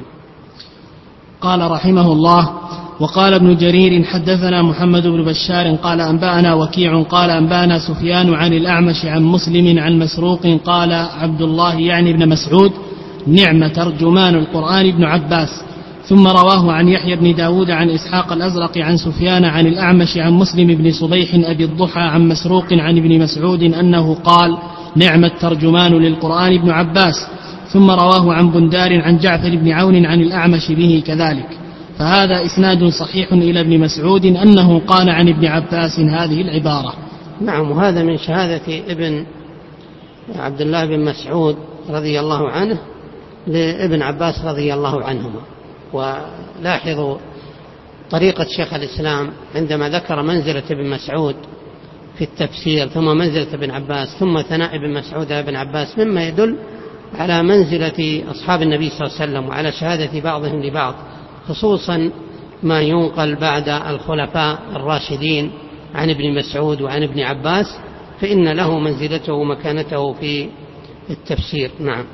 قال رحمه الله: وقال ابن جرير: حدثنا محمد بن بشار قال أنبأنا وكيع قال أنبأنا سفيان عن الأعمش عن مسلم عن مسروق قال عبد الله يعني ابن مسعود: نعم ترجمان القرآن ابن عباس. ثم رواه عن يحيى بن داود عن إسحاق الأزرق عن سفيان عن الأعمش عن مسلم بن صبيح أبي الضحى عن مسروق عن ابن مسعود أنه قال: نعم الترجمان للقرآن ابن عباس. ثم رواه عن بندار عن جعفر بن عون عن الأعمش به كذلك. فهذا إسناد صحيح إلى ابن مسعود أنه قال عن ابن عباس هذه العبارة. نعم. وهذا من شهادة ابن عبد الله بن مسعود رضي الله عنه لابن عباس رضي الله عنهما. ولاحظوا طريقة شيخ الإسلام عندما ذكر منزلة ابن مسعود في التفسير، ثم منزلة ابن عباس، ثم ثناء ابن مسعود ابن عباس، مما يدل على منزلة أصحاب النبي صلى الله عليه وسلم وعلى شهادة بعضهم لبعض، خصوصا ما ينقل بعد الخلفاء الراشدين عن ابن مسعود وعن ابن عباس، فإن له منزلته ومكانته في التفسير. نعم.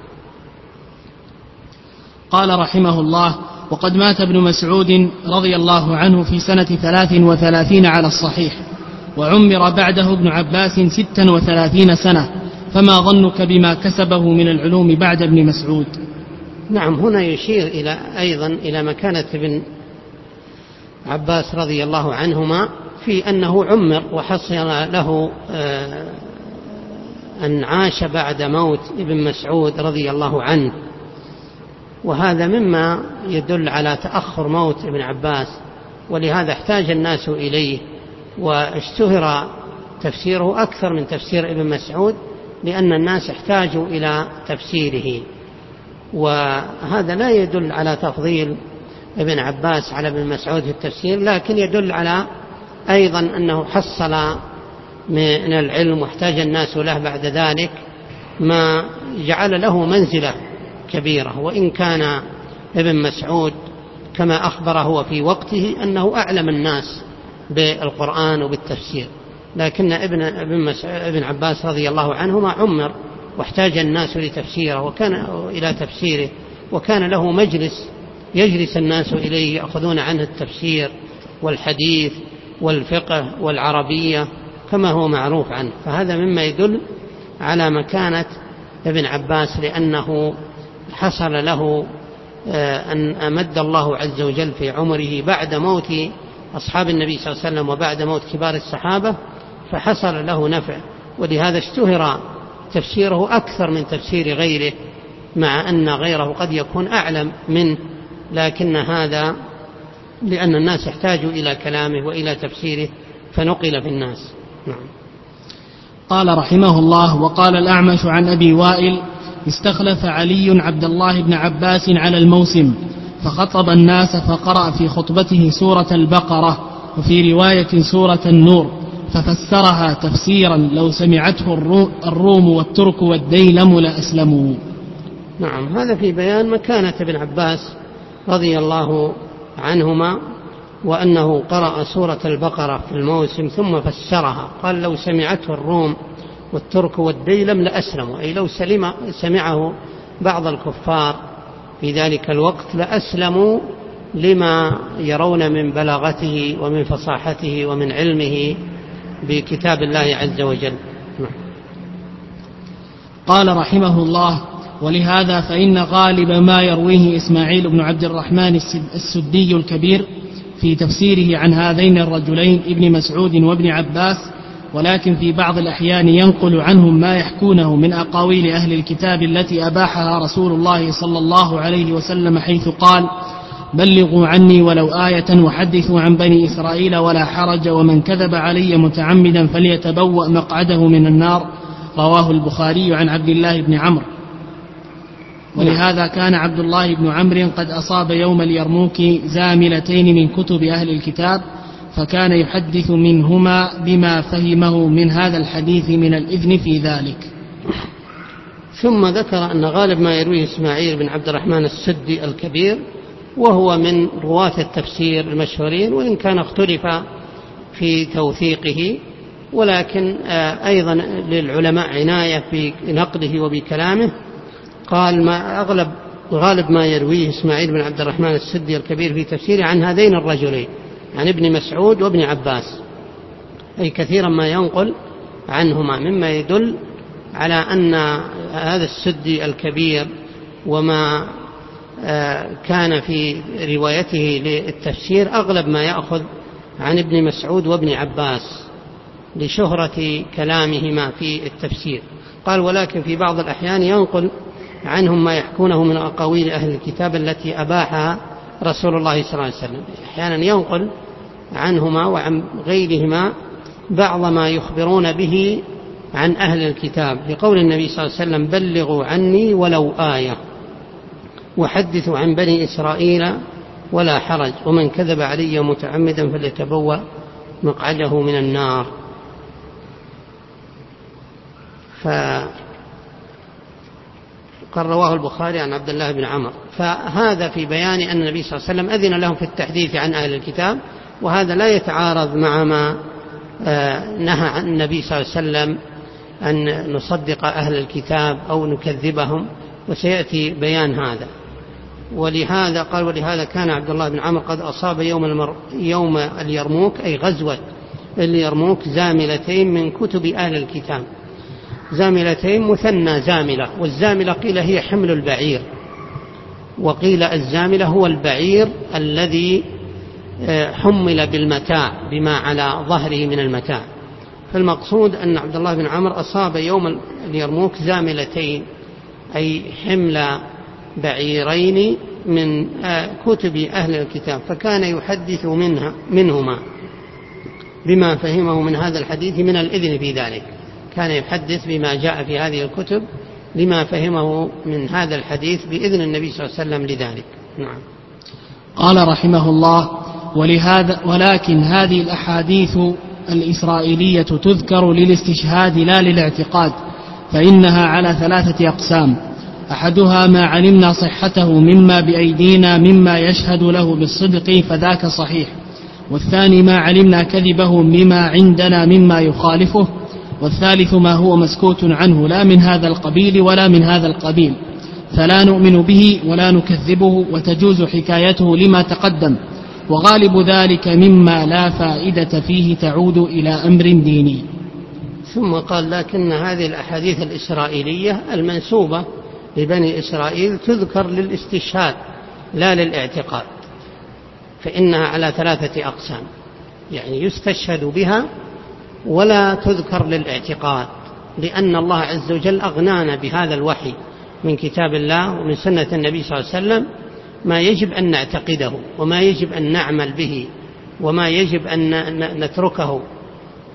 قال رحمه الله: وقد مات ابن مسعود رضي الله عنه في سنة 33 على الصحيح، وعمر بعده ابن عباس 36 سنة، فما ظنك بما كسبه من العلوم بعد ابن مسعود؟ نعم. هنا يشير أيضا إلى مكانة ابن عباس رضي الله عنهما في أنه عمر وحصل له أن عاش بعد موت ابن مسعود رضي الله عنه، وهذا مما يدل على تأخر موت ابن عباس، ولهذا احتاج الناس إليه، واشتهر تفسيره أكثر من تفسير ابن مسعود، لأن الناس احتاجوا إلى تفسيره. وهذا لا يدل على تفضيل ابن عباس على ابن مسعود في التفسير، لكن يدل على أيضا أنه حصل من العلم واحتاج الناس له بعد ذلك، ما جعل له منزلة كبيرة. وإن كان ابن مسعود كما أخبر هو في وقته أنه أعلم الناس بالقرآن وبالتفسير، لكن ابن عباس رضي الله عنهما عمر واحتاج الناس لتفسيره وكان إلى تفسيره، وكان له مجلس يجلس الناس إليه يأخذون عنه التفسير والحديث والفقه والعربية كما هو معروف عنه. فهذا مما يدل على مكانة ابن عباس، لأنه حصل له أن أمد الله عز وجل في عمره بعد موت أصحاب النبي صلى الله عليه وسلم وبعد موت كبار الصحابة، فحصل له نفع، ولهذا اشتهر تفسيره أكثر من تفسير غيره، مع أن غيره قد يكون أعلم منه، لكن هذا لأن الناس احتاجوا إلى كلامه وإلى تفسيره فنقل في الناس. نعم. قال رحمه الله: وقال الأعمش عن أبي وائل: استخلف علي عبد الله بن عباس على الموسم فخطب الناس فقرأ في خطبته سورة البقرة وفي رواية سورة النور ففسرها تفسيرا لو سمعته الروم والترك والديلم لأسلموا. نعم، هذا في بيان مكانة ابن عباس رضي الله عنهما، وأنه قرأ سورة البقرة في الموسم ثم فسرها، قال لو سمعته الروم والترك والديلم لأسلموا، أي لو سمعه بعض الكفار في ذلك الوقت لأسلموا لما يرون من بلاغته ومن فصاحته ومن علمه بكتاب الله عز وجل. قال رحمه الله: ولهذا فإن غالب ما يرويه إسماعيل بن عبد الرحمن السدي الكبير في تفسيره عن هذين الرجلين ابن مسعود وابن عباس، ولكن في بعض الأحيان ينقل عنهم ما يحكونه من أقاويل أهل الكتاب التي أباحها رسول الله صلى الله عليه وسلم، حيث قال: بلغوا عني ولو آية وحدثوا عن بني إسرائيل ولا حرج، ومن كذب علي متعمدا فليتبوأ مقعده من النار. رواه البخاري عن عبد الله بن عمرو. ولهذا كان عبد الله بن عمرو قد أصاب يوم اليرموك زاملتين من كتب أهل الكتاب، فكان يحدث منهما بما فهمه من هذا الحديث من الإذن في ذلك. ثم ذكر أن غالب ما يرويه إسماعيل بن عبد الرحمن السدي الكبير، وهو من رواة التفسير المشهورين، وإن كان اختلف في توثيقه، ولكن أيضا للعلماء عناية في نقده وبكلامه. قال غالب ما يرويه إسماعيل بن عبد الرحمن السدي الكبير في تفسيره عن هذين الرجلين، عن ابن مسعود وابن عباس، أي كثيرا ما ينقل عنهما، مما يدل على أن هذا السدي الكبير وما كان في روايته للتفسير أغلب ما يأخذ عن ابن مسعود وابن عباس لشهرة كلامهما في التفسير. قال: ولكن في بعض الأحيان ينقل عنهم ما يحكونه من أقاويل أهل الكتاب التي أباحها رسول الله صلى الله عليه وسلم. أحيانا ينقل عنهما وعن غيرهما بعض ما يخبرون به عن أهل الكتاب، لقول النبي صلى الله عليه وسلم: بلغوا عني ولو آية وحدثوا عن بني إسرائيل ولا حرج، ومن كذب علي متعمدا فليتبوأ مقعده من النار. قال رواه البخاري عن عبد الله بن عمرو. فهذا في بيان أن النبي صلى الله عليه وسلم أذن لهم في التحديث عن أهل الكتاب، وهذا لا يتعارض مع ما نهى عن النبي صلى الله عليه وسلم أن نصدق أهل الكتاب أو نكذبهم، وسيأتي بيان هذا. ولهذا قال: ولهذا كان عبد الله بن عمرو قد أصاب يوم اليرموك، أي غزوة اليرموك، زاملتين من كتب أهل الكتاب. زاملتين مثنى زاملة، والزاملة قيل هي حمل البعير، وقيل الزاملة هو البعير الذي حمل بالمتاع بما على ظهره من المتاع. فالمقصود أن عبد الله بن عمرو أصاب يوم اليرموك زاملتين، أي حمل بعيرين من كتب أهل الكتاب، فكان يحدث منهما بما فهمه من هذا الحديث من الإذن في ذلك. كان يحدث بما جاء في هذه الكتب لما فهمه من هذا الحديث بإذن النبي صلى الله عليه وسلم لذلك. نعم. قال رحمه الله: ولكن هذه الأحاديث الإسرائيلية تذكر للاستشهاد لا للاعتقاد، فإنها على 3 أقسام: أحدها ما علمنا صحته مما بأيدينا مما يشهد له بالصدق فذاك صحيح، والثاني ما علمنا كذبه مما عندنا مما يخالفه، والثالث ما هو مسكوت عنه لا من هذا القبيل ولا من هذا القبيل، فلا نؤمن به ولا نكذبه، وتجوز حكايته لما تقدم، وغالب ذلك مما لا فائدة فيه تعود إلى أمر ديني. ثم قال: لكن هذه الأحاديث الإسرائيلية المنسوبة لبني إسرائيل تذكر للاستشهاد لا للاعتقاد، فإنها على 3 أقسام، يعني يستشهد بها ولا تذكر للاعتقاد، لأن الله عز وجل أغنانا بهذا الوحي من كتاب الله ومن سنة النبي صلى الله عليه وسلم ما يجب أن نعتقده وما يجب أن نعمل به وما يجب أن نتركه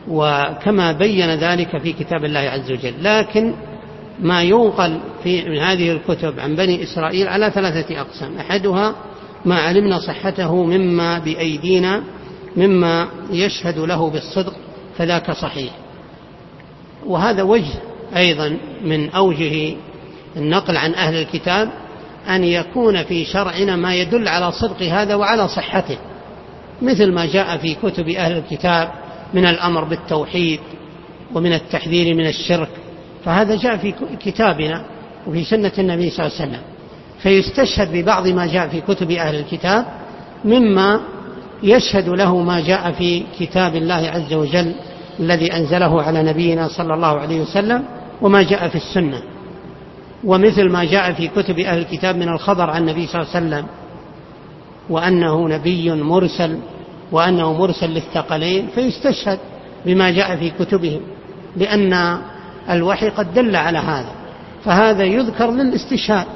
وكما بين ذلك في كتاب الله عز وجل. لكن ما ينقل من هذه الكتب عن بني إسرائيل على 3 أقسام: أحدها ما علمنا صحته مما بأيدينا مما يشهد له بالصدق فذاك صحيح، وهذا وجه أيضا من أوجه النقل عن أهل الكتاب، أن يكون في شرعنا ما يدل على صدق هذا وعلى صحته، مثل ما جاء في كتب أهل الكتاب من الأمر بالتوحيد ومن التحذير من الشرك، فهذا جاء في كتابنا وفي سنة النبي صلى الله عليه وسلم، فيستشهد ببعض ما جاء في كتب أهل الكتاب مما يشهد له ما جاء في كتاب الله عز وجل الذي أنزله على نبينا صلى الله عليه وسلم، وما جاء في السنة، ومثل ما جاء في كتب أهل الكتاب من الخبر عن النبي صلى الله عليه وسلم وأنه نبي مرسل وأنه مرسل للثقلين، فيستشهد بما جاء في كتبهم لأن الوحي قد دل على هذا، فهذا يذكر للاستشهاد،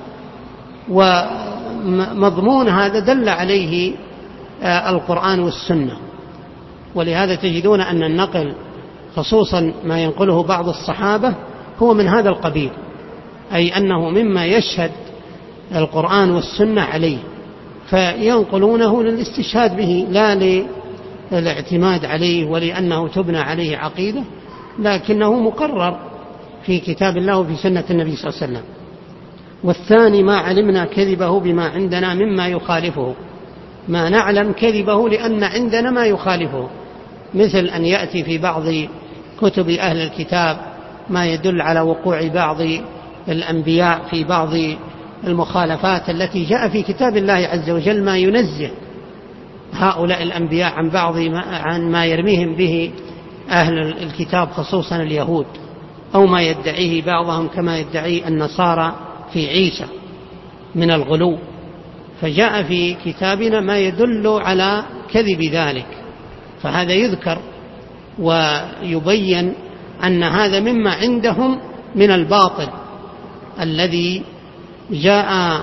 ومضمون هذا دل عليه القرآن والسنة. ولهذا تجدون أن النقل خصوصا ما ينقله بعض الصحابة هو من هذا القبيل، أي أنه مما يشهد القرآن والسنة عليه، فينقلونه للاستشهاد به لا للاعتماد عليه ولأنه تبنى عليه عقيدة، لكنه مقرر في كتاب الله وفي سنة النبي صلى الله عليه وسلم. والثاني ما علمنا كذبه بما عندنا مما يخالفه، ما نعلم كذبه لأن عندنا ما يخالفه، مثل أن يأتي في بعض كتب أهل الكتاب ما يدل على وقوع بعض الأنبياء في بعض المخالفات التي جاء في كتاب الله عز وجل، ما ينزه هؤلاء الأنبياء عن ما يرميهم به أهل الكتاب خصوصا اليهود، أو ما يدعيه بعضهم كما يدعي النصارى في عيسى من الغلو، فجاء في كتابنا ما يدل على كذب ذلك، فهذا يذكر ويبين أن هذا مما عندهم من الباطل الذي جاء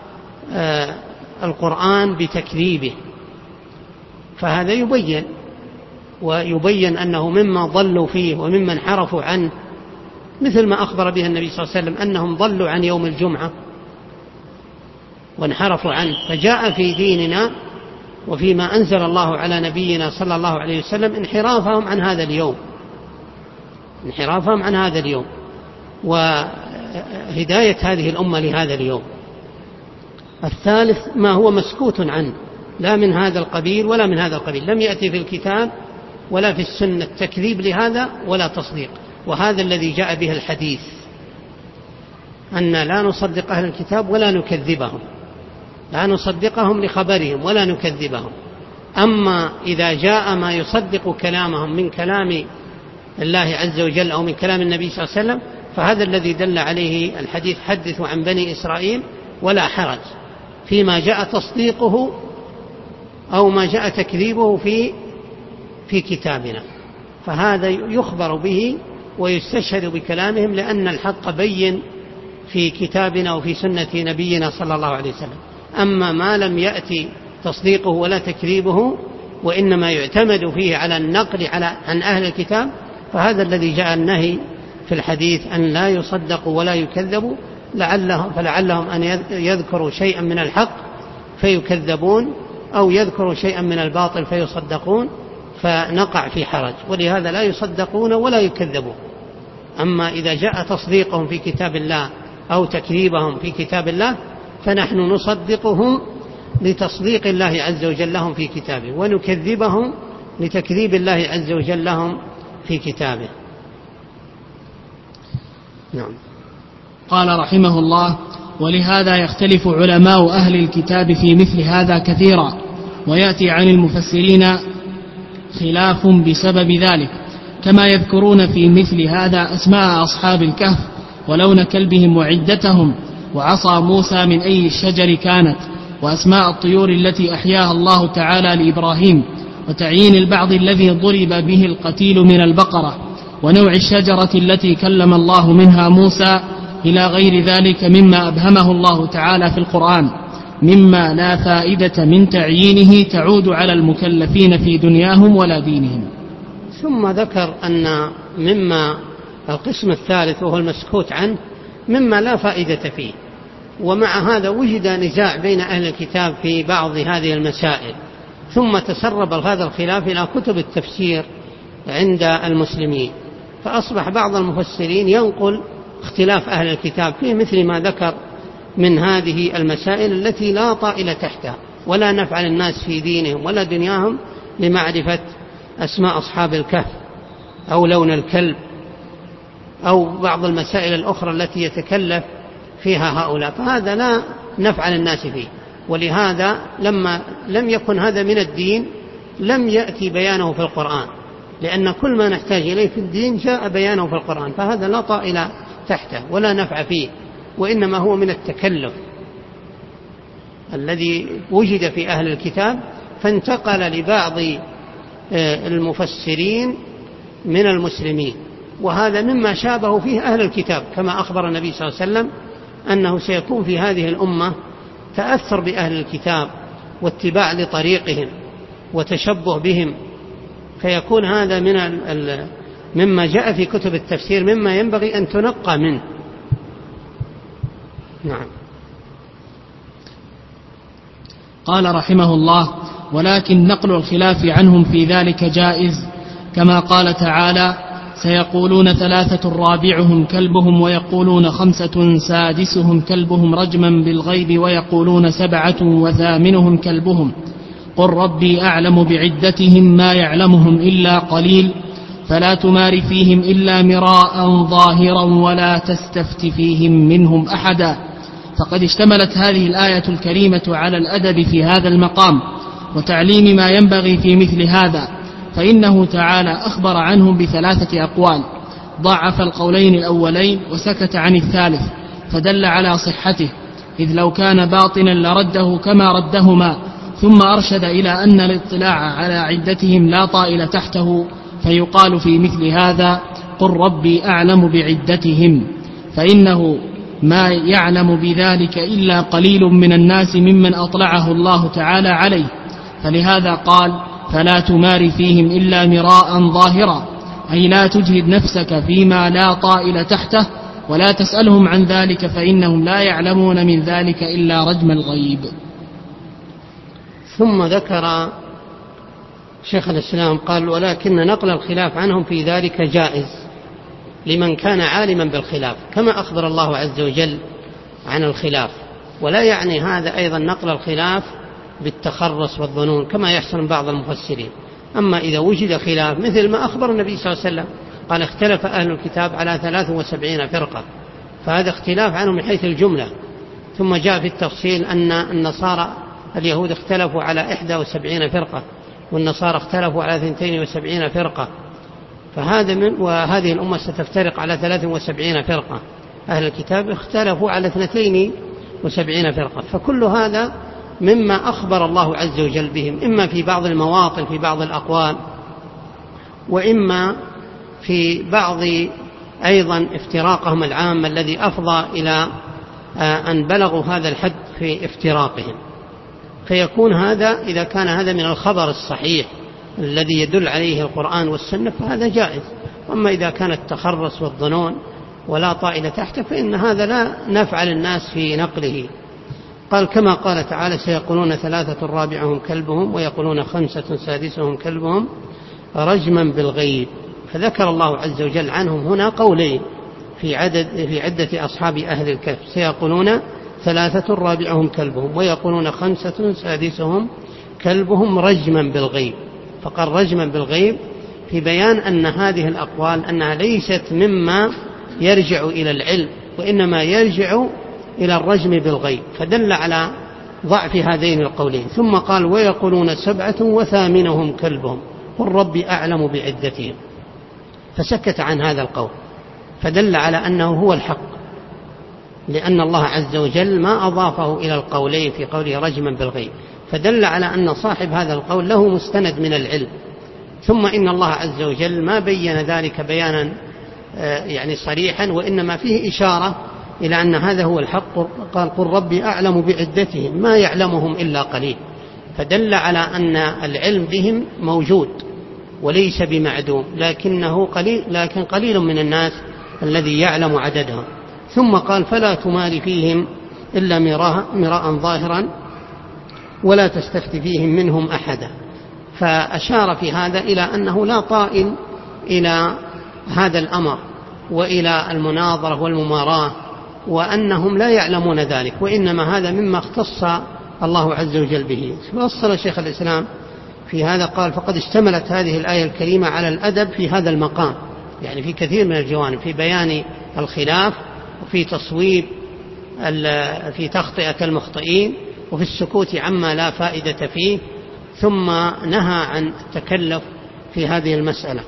القرآن بتكذيبه، فهذا يبين ويبين أنه مما ضلوا فيه ومما انحرفوا عنه، مثل ما أخبر به النبي صلى الله عليه وسلم أنهم ضلوا عن يوم الجمعة وانحرفوا عنه، فجاء في ديننا وفيما أنزل الله على نبينا صلى الله عليه وسلم انحرافهم عن هذا اليوم وهداية هذه الأمة لهذا اليوم. الثالث ما هو مسكوت عنه، لا من هذا القبيل ولا من هذا القبيل، لم يأتي في الكتاب ولا في السنة تكذيب لهذا ولا تصديق، وهذا الذي جاء به الحديث، أن لا نصدق أهل الكتاب ولا نكذبهم، لا نصدقهم لخبرهم ولا نكذبهم. أما إذا جاء ما يصدق كلامهم من كلام الله عز وجل أو من كلام النبي صلى الله عليه وسلم، فهذا الذي دل عليه الحديث: حدثوا عن بني إسرائيل ولا حرج فيما جاء تصديقه أو ما جاء تكذيبه في كتابنا، فهذا يخبر به ويستشهد بكلامهم لأن الحق بين في كتابنا وفي سنة نبينا صلى الله عليه وسلم. أما ما لم يأتي تصديقه ولا تكذيبه وإنما يعتمد فيه على النقل عن أهل الكتاب، فهذا الذي جاء النهي في الحديث أن لا يصدقوا ولا يكذبوا، فلعلهم أن يذكروا شيئا من الحق فيكذبون أو يذكروا شيئا من الباطل فيصدقون فنقع في حرج، ولهذا لا يصدقون ولا يكذبون. أما إذا جاء تصديقهم في كتاب الله أو تكذيبهم في كتاب الله فنحن نصدقهم لتصديق الله عز وجل لهم في كتابه، ونكذبهم لتكذيب الله عز وجل لهم في كتابه. نعم. قال رحمه الله: ولهذا يختلف علماء أهل الكتاب في مثل هذا كثيرا، ويأتي عن المفسرين خلاف بسبب ذلك، كما يذكرون في مثل هذا أسماء أصحاب الكهف ولون كلبهم وعدتهم وعصا موسى من أي الشجر كانت، وأسماء الطيور التي أحياها الله تعالى لإبراهيم، وتعيين البعض الذي ضرب به القتيل من البقرة، ونوع الشجرة التي كلم الله منها موسى، إلى غير ذلك مما أبهمه الله تعالى في القرآن، مما لا فائدة من تعيينه تعود على المكلفين في دنياهم ولا دينهم. ثم ذكر أن مما القسم الثالث وهو المسكوت عنه مما لا فائدة فيه، ومع هذا وجد نزاع بين أهل الكتاب في بعض هذه المسائل، ثم تسرب هذا الخلاف إلى كتب التفسير عند المسلمين، فأصبح بعض المفسرين ينقل اختلاف أهل الكتاب فيه مثل ما ذكر من هذه المسائل التي لا طائل تحتها ولا نفع للناس في دينهم ولا دنياهم، لمعرفة أسماء أصحاب الكهف أو لون الكلب أو بعض المسائل الأخرى التي يتكلف فيها هؤلاء، فهذا لا نفع للناس فيه. ولهذا لما لم يكن هذا من الدين لم يأتي بيانه في القرآن، لأن كل ما نحتاج إليه في الدين جاء بيانه في القرآن، فهذا لا طائل تحته ولا نفع فيه، وإنما هو من التكلف الذي وجد في أهل الكتاب، فانتقل لبعض المفسرين من المسلمين، وهذا مما شابه فيه أهل الكتاب، كما أخبر النبي صلى الله عليه وسلم أنه سيكون في هذه الأمة تأثر بأهل الكتاب واتباع لطريقهم وتشبه بهم، فيكون هذا مما جاء في كتب التفسير مما ينبغي أن تنقى منه. نعم. قال رحمه الله: ولكن نقل الخلاف عنهم في ذلك جائز، كما قال تعالى: سيقولون 3 رابعهم كلبهم ويقولون 5 سادسهم كلبهم رجما بالغيب ويقولون 7 وثامنهم كلبهم، قل ربي أعلم بعدتهم ما يعلمهم إلا قليل فلا تمار فيهم إلا مراء ظاهرا ولا تستفت فيهم منهم أحدا. فقد اشتملت هذه الآية الكريمة على الأدب في هذا المقام وتعليم ما ينبغي في مثل هذا، فإنه تعالى أخبر عنهم ب3 أقوال، ضعف القولين الأولين وسكت عن الثالث، فدل على صحته، إذ لو كان باطنا لرده كما ردهما، ثم أرشد إلى أن الاطلاع على عدتهم لا طائل تحته، فيقال في مثل هذا: قل ربي أعلم بعدتهم، فإنه ما يعلم بذلك إلا قليل من الناس ممن أطلعه الله تعالى عليه، فلهذا قال: فلا تمار فيهم إلا مراء ظاهرا، أي لا تجهد نفسك فيما لا طائل تحته، ولا تسألهم عن ذلك فإنهم لا يعلمون من ذلك إلا رجم الغيب. ثم ذكر شيخ الإسلام قال: ولكن نقل الخلاف عنهم في ذلك جائز لمن كان عالما بالخلاف، كما أخبر الله عز وجل عن الخلاف، ولا يعني هذا أيضا نقل الخلاف بالتخرص والظنون كما يحصل بعض المفسرين. أما إذا وجد خلاف مثل ما أخبر النبي صلى الله عليه وسلم قال: اختلف أهل الكتاب على 73 فرقة، فهذا اختلاف عنهم من حيث الجملة. ثم جاء في التفصيل أن النصارى اليهود اختلفوا على 71 فرقة، والنصارى اختلفوا على 72 فرقة، وهذه الأمة ستفترق على 73 فرقة، أهل الكتاب اختلفوا على 72 فرقة، فكل هذا مما أخبر الله عز وجل بهم، إما في بعض المواطن في بعض الأقوال، وإما في بعض أيضا افتراقهم العام الذي أفضى إلى أن بلغوا هذا الحد في افتراقهم، فيكون هذا إذا كان هذا من الخبر الصحيح الذي يدل عليه القرآن والسنة فهذا جائز. أما إذا كان التخرص والظنون ولا طائل تحته فإن هذا لا نفع للناس في نقله. قال: كما قال تعالى: سيقولون 3 رابعهم كلبهم ويقولون 5 سادسهم كلبهم رجما بالغيب، فذكر الله عز وجل عنهم هنا قولين في عدة أصحاب أهل الكهف: سيقولون 3 رابعهم كلبهم ويقولون 5 سادسهم كلبهم رجما بالغيب، فقال رجما بالغيب في بيان أن هذه الأقوال أنها ليست مما يرجع إلى العلم، وإنما يرجع إلى الرجم بالغيب، فدل على ضعف هذين القولين. ثم قال: ويقولون 7 وثامنهم كلبهم قل ربي أعلم بعدتهم، فسكت عن هذا القول، فدل على أنه هو الحق، لأن الله عز وجل ما أضافه إلى القولين في قوله رجما بالغيب، فدل على أن صاحب هذا القول له مستند من العلم. ثم إن الله عز وجل ما بين ذلك بيانا يعني صريحا، وإنما فيه إشارة إلى أن هذا هو الحق. قال: قل ربي أعلم بعدتهم ما يعلمهم إلا قليل، فدل على أن العلم بهم موجود، وليس بمعدوم، لكن قليل من الناس الذي يعلم عددهم. ثم قال فلا تمار فيهم إلا مراء ظاهرا ولا تستفت فيهم منهم أحدا. فأشار في هذا إلى أنه لا طائل إلى هذا الأمر وإلى المناظرة والمماراة، وأنهم لا يعلمون ذلك، وإنما هذا مما اختص الله عز وجل به. فوصل شيخ الإسلام في هذا قال فقد اشتملت هذه الآية الكريمة على الأدب في هذا المقام، يعني في كثير من الجوانب، في بيان الخلاف، وفي تصويب، في تخطئة المخطئين، وفي السكوت عما لا فائدة فيه، ثم نهى عن التكلف في هذه المسألة،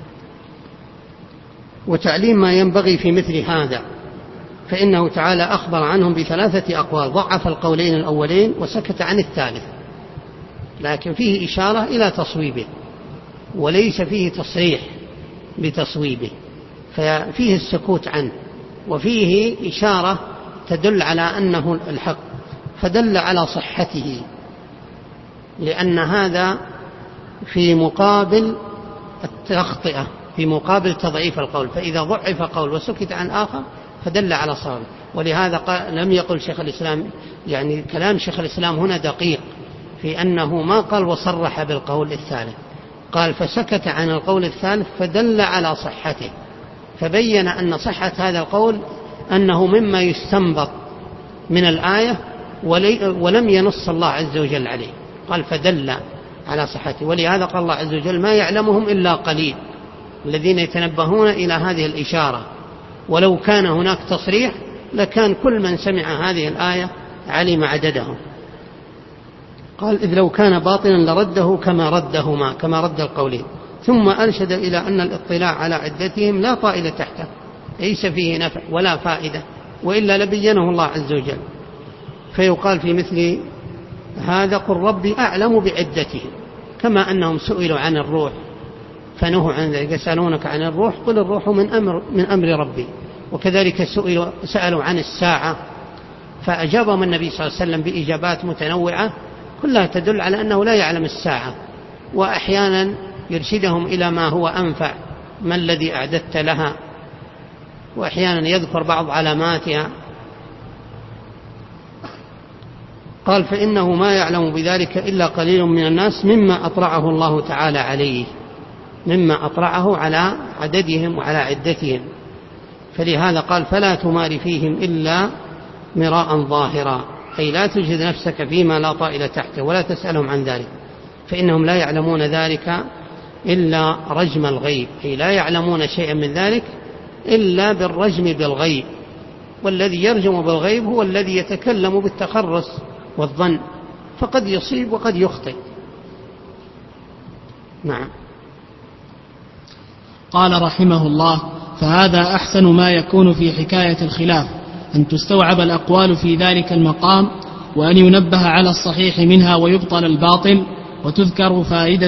وتعليم ما ينبغي في مثل هذا. فإنه تعالى أخبر عنهم بثلاثة أقوال، ضعف القولين الأولين وسكت عن الثالث، لكن فيه إشارة إلى تصويبه وليس فيه تصريح بتصويبه، ففيه السكوت عنه، وفيه إشارة تدل على أنه الحق، فدل على صحته، لأن هذا في مقابل التخطئة، في مقابل تضعيف القول، فإذا ضعف قول وسكت عن آخر فدل على صواب. ولهذا لم يقل شيخ الإسلام، يعني كلام شيخ الإسلام هنا دقيق في أنه ما قال وصرح بالقول الثالث، قال فسكت عن القول الثالث فدل على صحته، فبين أن صحة هذا القول أنه مما يستنبط من الآية ولم ينص الله عز وجل عليه، قال فدل على صحته. ولهذا قال الله عز وجل ما يعلمهم إلا قليل، الذين يتنبهون إلى هذه الإشارة، ولو كان هناك تصريح لكان كل من سمع هذه الآية علم عددهم. قال إذ لو كان باطلا لرده كما رد القولين. ثم أرشد إلى أن الاطلاع على عدتهم لا طائل تحته، ليس فيه نفع ولا فائدة، وإلا لبينه الله عز وجل. فيقال في مثل هذا قل ربي أعلم بعدتهم، كما أنهم سئلوا عن الروح فنهوا عن ذلك، يسألونك عن الروح قل الروح من أمر ربي. وكذلك سألوا عن الساعة فأجابهم النبي صلى الله عليه وسلم بإجابات متنوعة كلها تدل على أنه لا يعلم الساعة، وأحيانا يرشدهم إلى ما هو أنفع، ما الذي أعددت لها، وأحيانا يذكر بعض علاماتها. قال فإنه ما يعلم بذلك إلا قليل من الناس مما أطلعه الله تعالى عليه، مما أطلعه على عددهم وعلى عدتهم. فلهذا قال فلا تمار فيهم إلا مراء ظاهرا، أي لا تجهد نفسك فيما لا طائل تحته ولا تسألهم عن ذلك، فإنهم لا يعلمون ذلك إلا رجم الغيب، أي لا يعلمون شيئا من ذلك إلا بالرجم بالغيب، والذي يرجم بالغيب هو الذي يتكلم بالتخرص والظن، فقد يصيب وقد يخطئ. نعم. قال رحمه الله فهذا أحسن ما يكون في حكاية الخلاف، أن تستوعب الأقوال في ذلك المقام، وأن ينبه على الصحيح منها ويبطل الباطل، وتذكر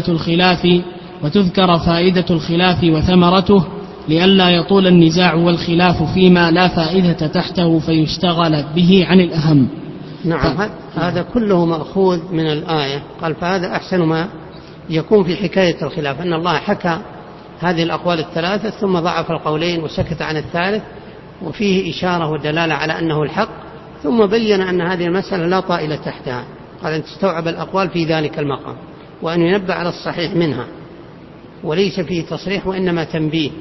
فائدة الخلاف وثمرته، لئلا يطول النزاع والخلاف فيما لا فائدة تحته فيشتغل به عن الأهم. نعم. هذا كله مأخوذ من الآية. قال فهذا أحسن ما يكون في حكاية الخلاف، أن الله حكى هذه الأقوال الثلاثة ثم ضعف القولين وسكت عن الثالث، وفيه إشارة ودلالة على أنه الحق، ثم بين أن هذه المسألة لا طائل تحتها. قال أن تستوعب الأقوال في ذلك المقام، وأن ينبه على الصحيح منها، وليس فيه تصريح وإنما تنبيه،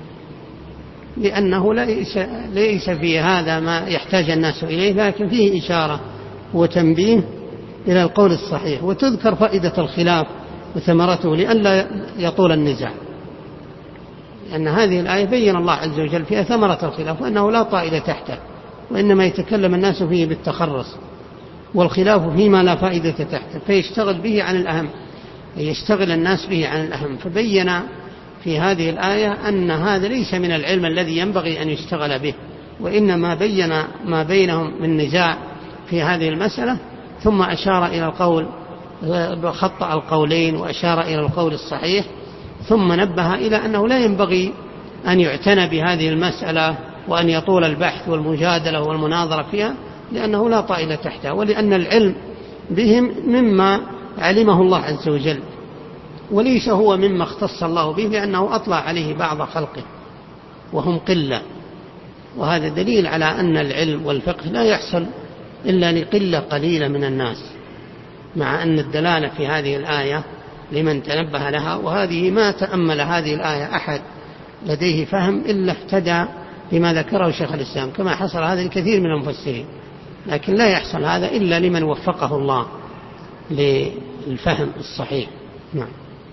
لأنه ليس في هذا ما يحتاج الناس إليه، لكن فيه إشارة وتنبيه إلى القول الصحيح، وتذكر فائدة الخلاف وثمرته لئلا يطول النزاع، لأن هذه الآية بين الله عز وجل فيها ثمرة الخلاف، وأنه لا طائل تحته، وإنما يتكلم الناس فيه بالتخرص، والخلاف فيما لا فائدة تحته، فيشتغل به عن الأهم، يشتغل الناس به عن الأهم. فبين في هذه الآية أن هذا ليس من العلم الذي ينبغي أن يشتغل به، وإنما بين ما بينهم من نزاع في هذه المسألة، ثم أشار إلى القول خطأ القولين، وأشار إلى القول الصحيح، ثم نبه إلى أنه لا ينبغي أن يعتنى بهذه المسألة وأن يطول البحث والمجادلة والمناظرة فيها، لأنه لا طائل تحتها، ولأن العلم بهم مما علمه الله عز وجل، وليس هو مما اختص الله به لأنه أطلع عليه بعض خلقه وهم قلة، وهذا دليل على أن العلم والفقه لا يحصل إلا لقلة قليلة من الناس، مع أن الدلالة في هذه الآية لمن تنبه لها، وهذه ما تأمل هذه الآية أحد لديه فهم إلا اهتدى بما ذكره شيخ الإسلام، كما حصل هذا الكثير من المفسرين، لكن لا يحصل هذا إلا لمن وفقه الله للفهم الصحيح. نعم.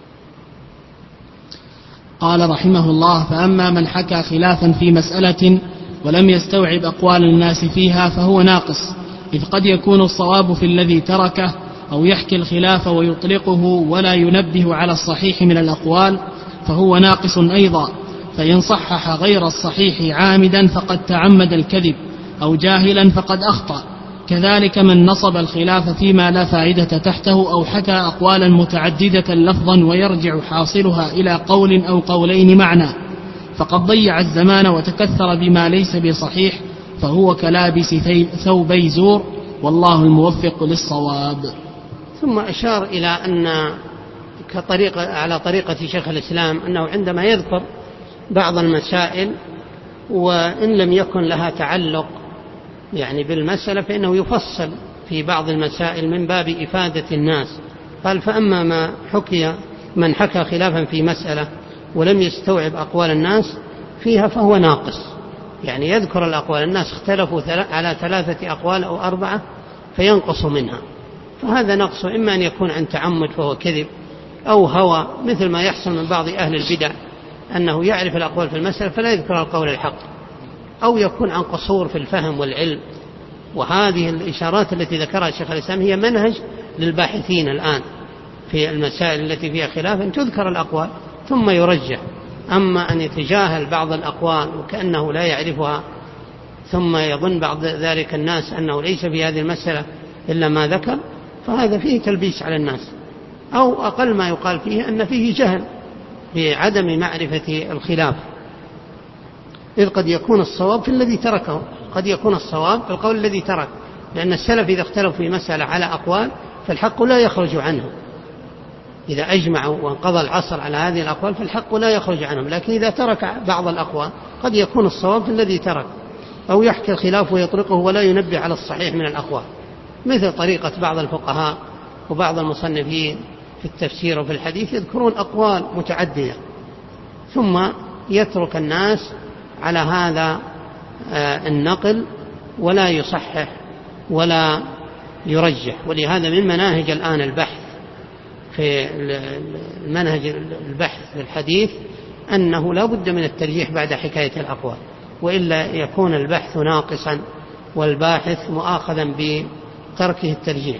قال رحمه الله: فأما من حكى خلافا في مسألة ولم يستوعب أقوال الناس فيها فهو ناقص، إذ قد يكون الصواب في الذي تركه، أو يحكي الخلاف ويطلقه ولا ينبه على الصحيح من الأقوال فهو ناقص أيضا، فإن صحح غير الصحيح عامدا فقد تعمد الكذب، أو جاهلا فقد أخطأ. كذلك من نصب الخلاف فيما لا فائدة تحته، أو حكى أقوالا متعددة لفظا ويرجع حاصلها إلى قول أو قولين معنى، فقد ضيع الزمان وتكثر بما ليس بصحيح، فهو كلابس ثوبي زور، والله الموفق للصواب. ثم أشار إلى أن على طريقة شيخ الإسلام أنه عندما يذكر بعض المسائل وإن لم يكن لها تعلق يعني بالمسألة فإنه يفصل في بعض المسائل من باب إفادة الناس. قال: فأما ما حكي من حكى خلافا في مسألة ولم يستوعب أقوال الناس فيها فهو ناقص، يعني يذكر الأقوال، الناس اختلفوا على 3 أقوال أو 4 فينقص منها، فهذا نقص إما أن يكون عن تعمد فهو كذب، أو هوى، مثل ما يحصل من بعض أهل البدع أنه يعرف الأقوال في المسألة فلا يذكر القول الحق، أو يكون عن قصور في الفهم والعلم. وهذه الإشارات التي ذكرها شيخ الإسلام هي منهج للباحثين الآن في المسائل التي فيها خلاف، أن تذكر الأقوال ثم يرجح. أما أن يتجاهل بعض الأقوال وكأنه لا يعرفها، ثم يظن بعض ذلك الناس أنه ليس في هذه المسألة إلا ما ذكر، فهذا فيه تلبيس على الناس، أو أقل ما يقال فيه أن فيه جهل بعدم معرفة الخلاف، إذ قد يكون الصواب في الذي تركه، قد يكون الصواب في القول الذي ترك، لأن السلف إذا اختلفوا في مسألة على أقوال فالحق لا يخرج عنه، إذا أجمعوا وانقضى العصر على هذه الأقوال فالحق لا يخرج عنهم، لكن إذا ترك بعض الأقوال قد يكون الصواب في الذي ترك، أو يحكي الخلاف ويطرقه ولا ينبه على الصحيح من الأقوال، مثل طريقة بعض الفقهاء وبعض المصنفين في التفسير وفي الحديث، يذكرون أقوال متعددة ثم يترك الناس على هذا النقل ولا يصحح ولا يرجح. ولهذا من مناهج الآن البحث في المنهج البحث في الحديث أنه لا بد من الترجيح بعد حكاية الأقوال، وإلا يكون البحث ناقصا والباحث مؤاخذا بتركه الترجيح.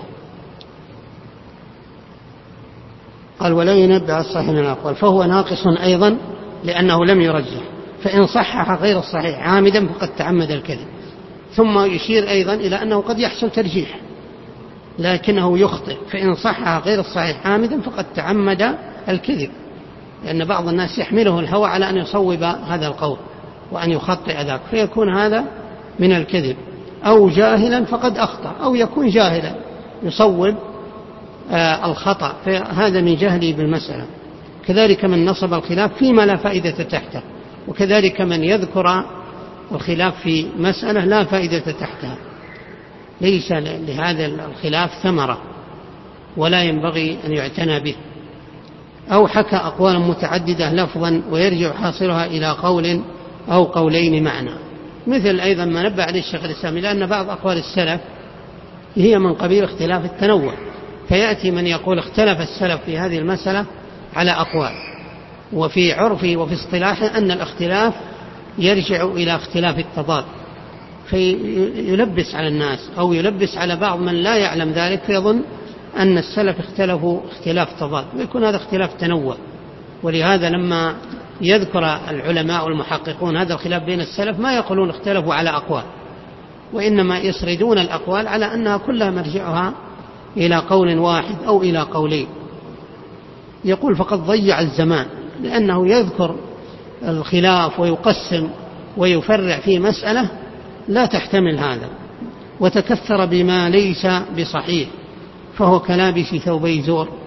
قال: ولا ينبه على الصحيح من الأقوال فهو ناقص أيضا لأنه لم يرجح، فإن صحح غير الصحيح عامدا فقد تعمد الكذب. ثم يشير أيضا إلى أنه قد يحصل ترجيح لكنه يخطئ، فإن صحح غير الصحيح عامدا فقد تعمد الكذب، لأن بعض الناس يحمله الهوى على أن يصوب هذا القول وأن يخطئ ذاك، فيكون هذا من الكذب. أو جاهلا فقد أخطأ، أو يكون جاهلا يصوب الخطأ، فهذا من جهله بالمسألة. كذلك من نصب الخلاف فيما لا فائدة تحته، وكذلك من يذكر الخلاف في مسألة لا فائدة تحتها، ليس لهذا الخلاف ثمرة ولا ينبغي أن يعتنى به. أو حكى أقوالا متعددة لفظا ويرجع حاصلها إلى قول أو قولين معنى، مثل أيضا ما نبه عليه الشيخ الإسلام، لأن بعض أقوال السلف هي من قبيل اختلاف التنوع، فيأتي من يقول اختلف السلف في هذه المسألة على أقوال، وفي عرفه وفي اصطلاحه أن الاختلاف يرجع إلى اختلاف التضاد، فيلبس على الناس أو يلبس على بعض من لا يعلم ذلك، فيظن أن السلف اختلفوا اختلاف تضاد، ويكون هذا اختلاف تنوع. ولهذا لما يذكر العلماء والمحققون هذا الخلاف بين السلف ما يقولون اختلفوا على أقوال، وإنما يسردون الأقوال على أنها كلها مرجعها إلى قول واحد أو إلى قولين. يقول: فقد ضيع الزمان، لأنه يذكر الخلاف ويقسم ويفرع في مسألة لا تحتمل هذا، وتكثر بما ليس بصحيح، فهو كلابس ثوبي زور،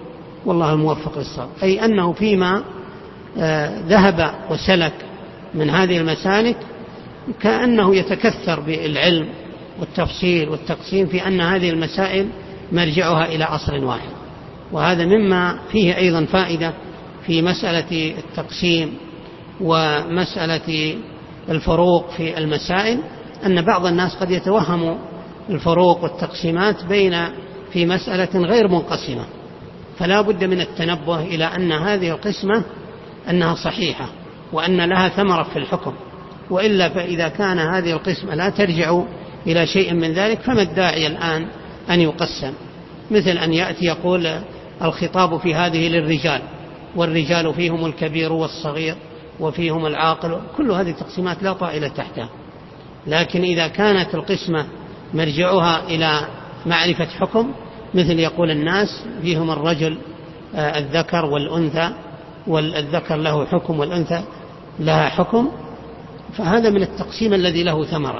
والله الموفق للصواب، أي أنه فيما ذهب وسلك من هذه المسالك كأنه يتكثر بالعلم والتفصيل والتقسيم في أن هذه المسائل مرجعها إلى أصل واحد. وهذا مما فيه أيضا فائدة في مسألة التقسيم ومسألة الفروق في المسائل، أن بعض الناس قد يتوهم الفروق والتقسيمات في مسألة غير منقسمة، فلا بد من التنبه إلى أن هذه القسمة أنها صحيحة وأن لها ثمرة في الحكم، وإلا فإذا كان هذه القسمة لا ترجع إلى شيء من ذلك فما الداعي الآن أن يقسم؟ مثل أن يأتي يقول الخطاب في هذه للرجال، والرجال فيهم الكبير والصغير وفيهم العاقل، كل هذه التقسيمات لا طائل تحتها. لكن إذا كانت القسمة مرجعها إلى معرفة حكم، مثل يقول الناس فيهم الرجل الذكر والأنثى، والذكر له حكم والأنثى لها حكم، فهذا من التقسيم الذي له ثمرة.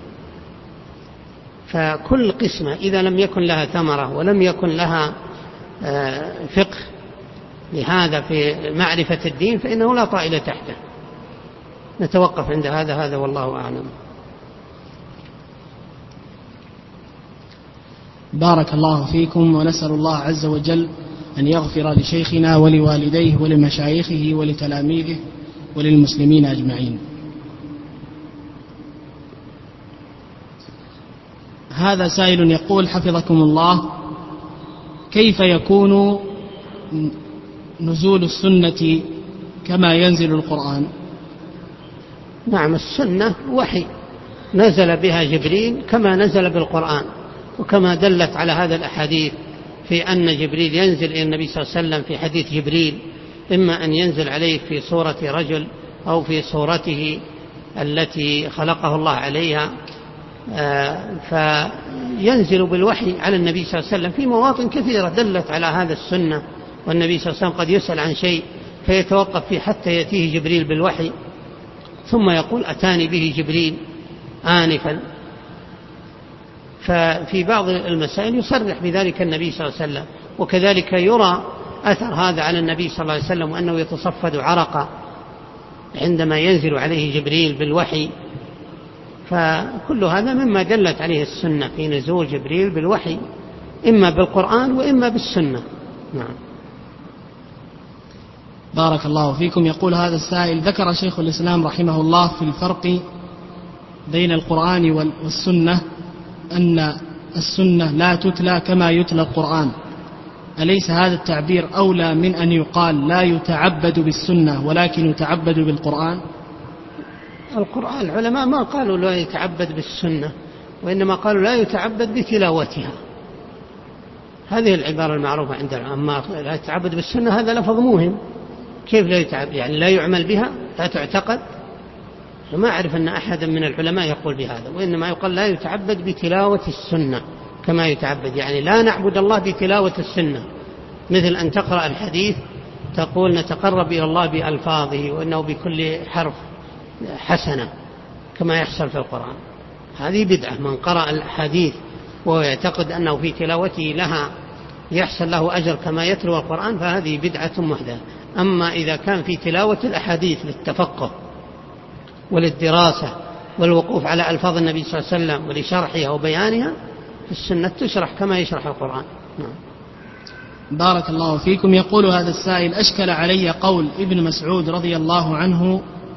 فكل قسمة إذا لم يكن لها ثمرة ولم يكن لها فقه لهذا في معرفة الدين فإنه لا طائل تحته. نتوقف عند هذا والله أعلم. بارك الله فيكم، ونسأل الله عز وجل أن يغفر لشيخنا ولوالديه ولمشايخه ولتلاميذه وللمسلمين أجمعين. هذا سائل يقول حفظكم الله: كيف يكون نزول السنة كما ينزل القرآن؟ نعم، السنة وحي نزل بها جبريل كما نزل بالقرآن، وكما دلت على هذا الأحاديث في أن جبريل ينزل إلى النبي صلى الله عليه وسلم في حديث جبريل إما أن ينزل عليه في صورة رجل أو في صورته التي خلقه الله عليها، فينزل بالوحي على النبي صلى الله عليه وسلم في مواطن كثيرة دلت على هذا السنة. والنبي صلى الله عليه وسلم قد يسأل عن شيء فيتوقف فيه حتى يأتيه جبريل بالوحي ثم يقول أتاني به جبريل آنفا. ففي بعض المسائل يصرح بذلك النبي صلى الله عليه وسلم، وكذلك يرى أثر هذا على النبي صلى الله عليه وسلم وأنه يتصفد عرقا عندما ينزل عليه جبريل بالوحي. فكل هذا مما دلت عليه السنة في نزول جبريل بالوحي إما بالقرآن وإما بالسنة. نعم. بارك الله فيكم. يقول هذا السائل: ذكر شيخ الإسلام رحمه الله في الفرق بين القرآن والسنة أن السنة لا تتلى كما يتلى القرآن، أليس هذا التعبير أولى من أن يقال لا يتعبد بالسنة ولكن يتعبد بالقرآن؟ القرآن العلماء ما قالوا لا يتعبد بالسنة، وإنما قالوا لا يتعبد بتلاوتها. هذه العبارة المعروفة عندنا. أما لا يتعبد بالسنة هذا لفظ موهم، كيف لا يتعبد؟ يعني لا يعمل بها، لا تعتقد. فما أعرف أن أحدا من العلماء يقول بهذا، وإنما يقال لا يتعبد بتلاوة السنة كما يتعبد، يعني لا نعبد الله بتلاوة السنة، مثل أن تقرأ الحديث تقول نتقرب إلى الله بألفاظه وإنه بكل حرف حسنة كما يحصل في القرآن. هذه بدعة. من قرأ الحديث وهو يعتقد أنه في تلاوته لها يحصل له أجر كما يتلو القرآن فهذه بدعة محدثة. أما إذا كان في تلاوة الأحاديث للتفقه وللدراسة والوقوف على ألفاظ النبي صلى الله عليه وسلم ولشرحها وبيانها، السنة تشرح كما يشرح القرآن. نعم. بارك الله فيكم. يقول هذا السائل: أشكل علي قول ابن مسعود رضي الله عنه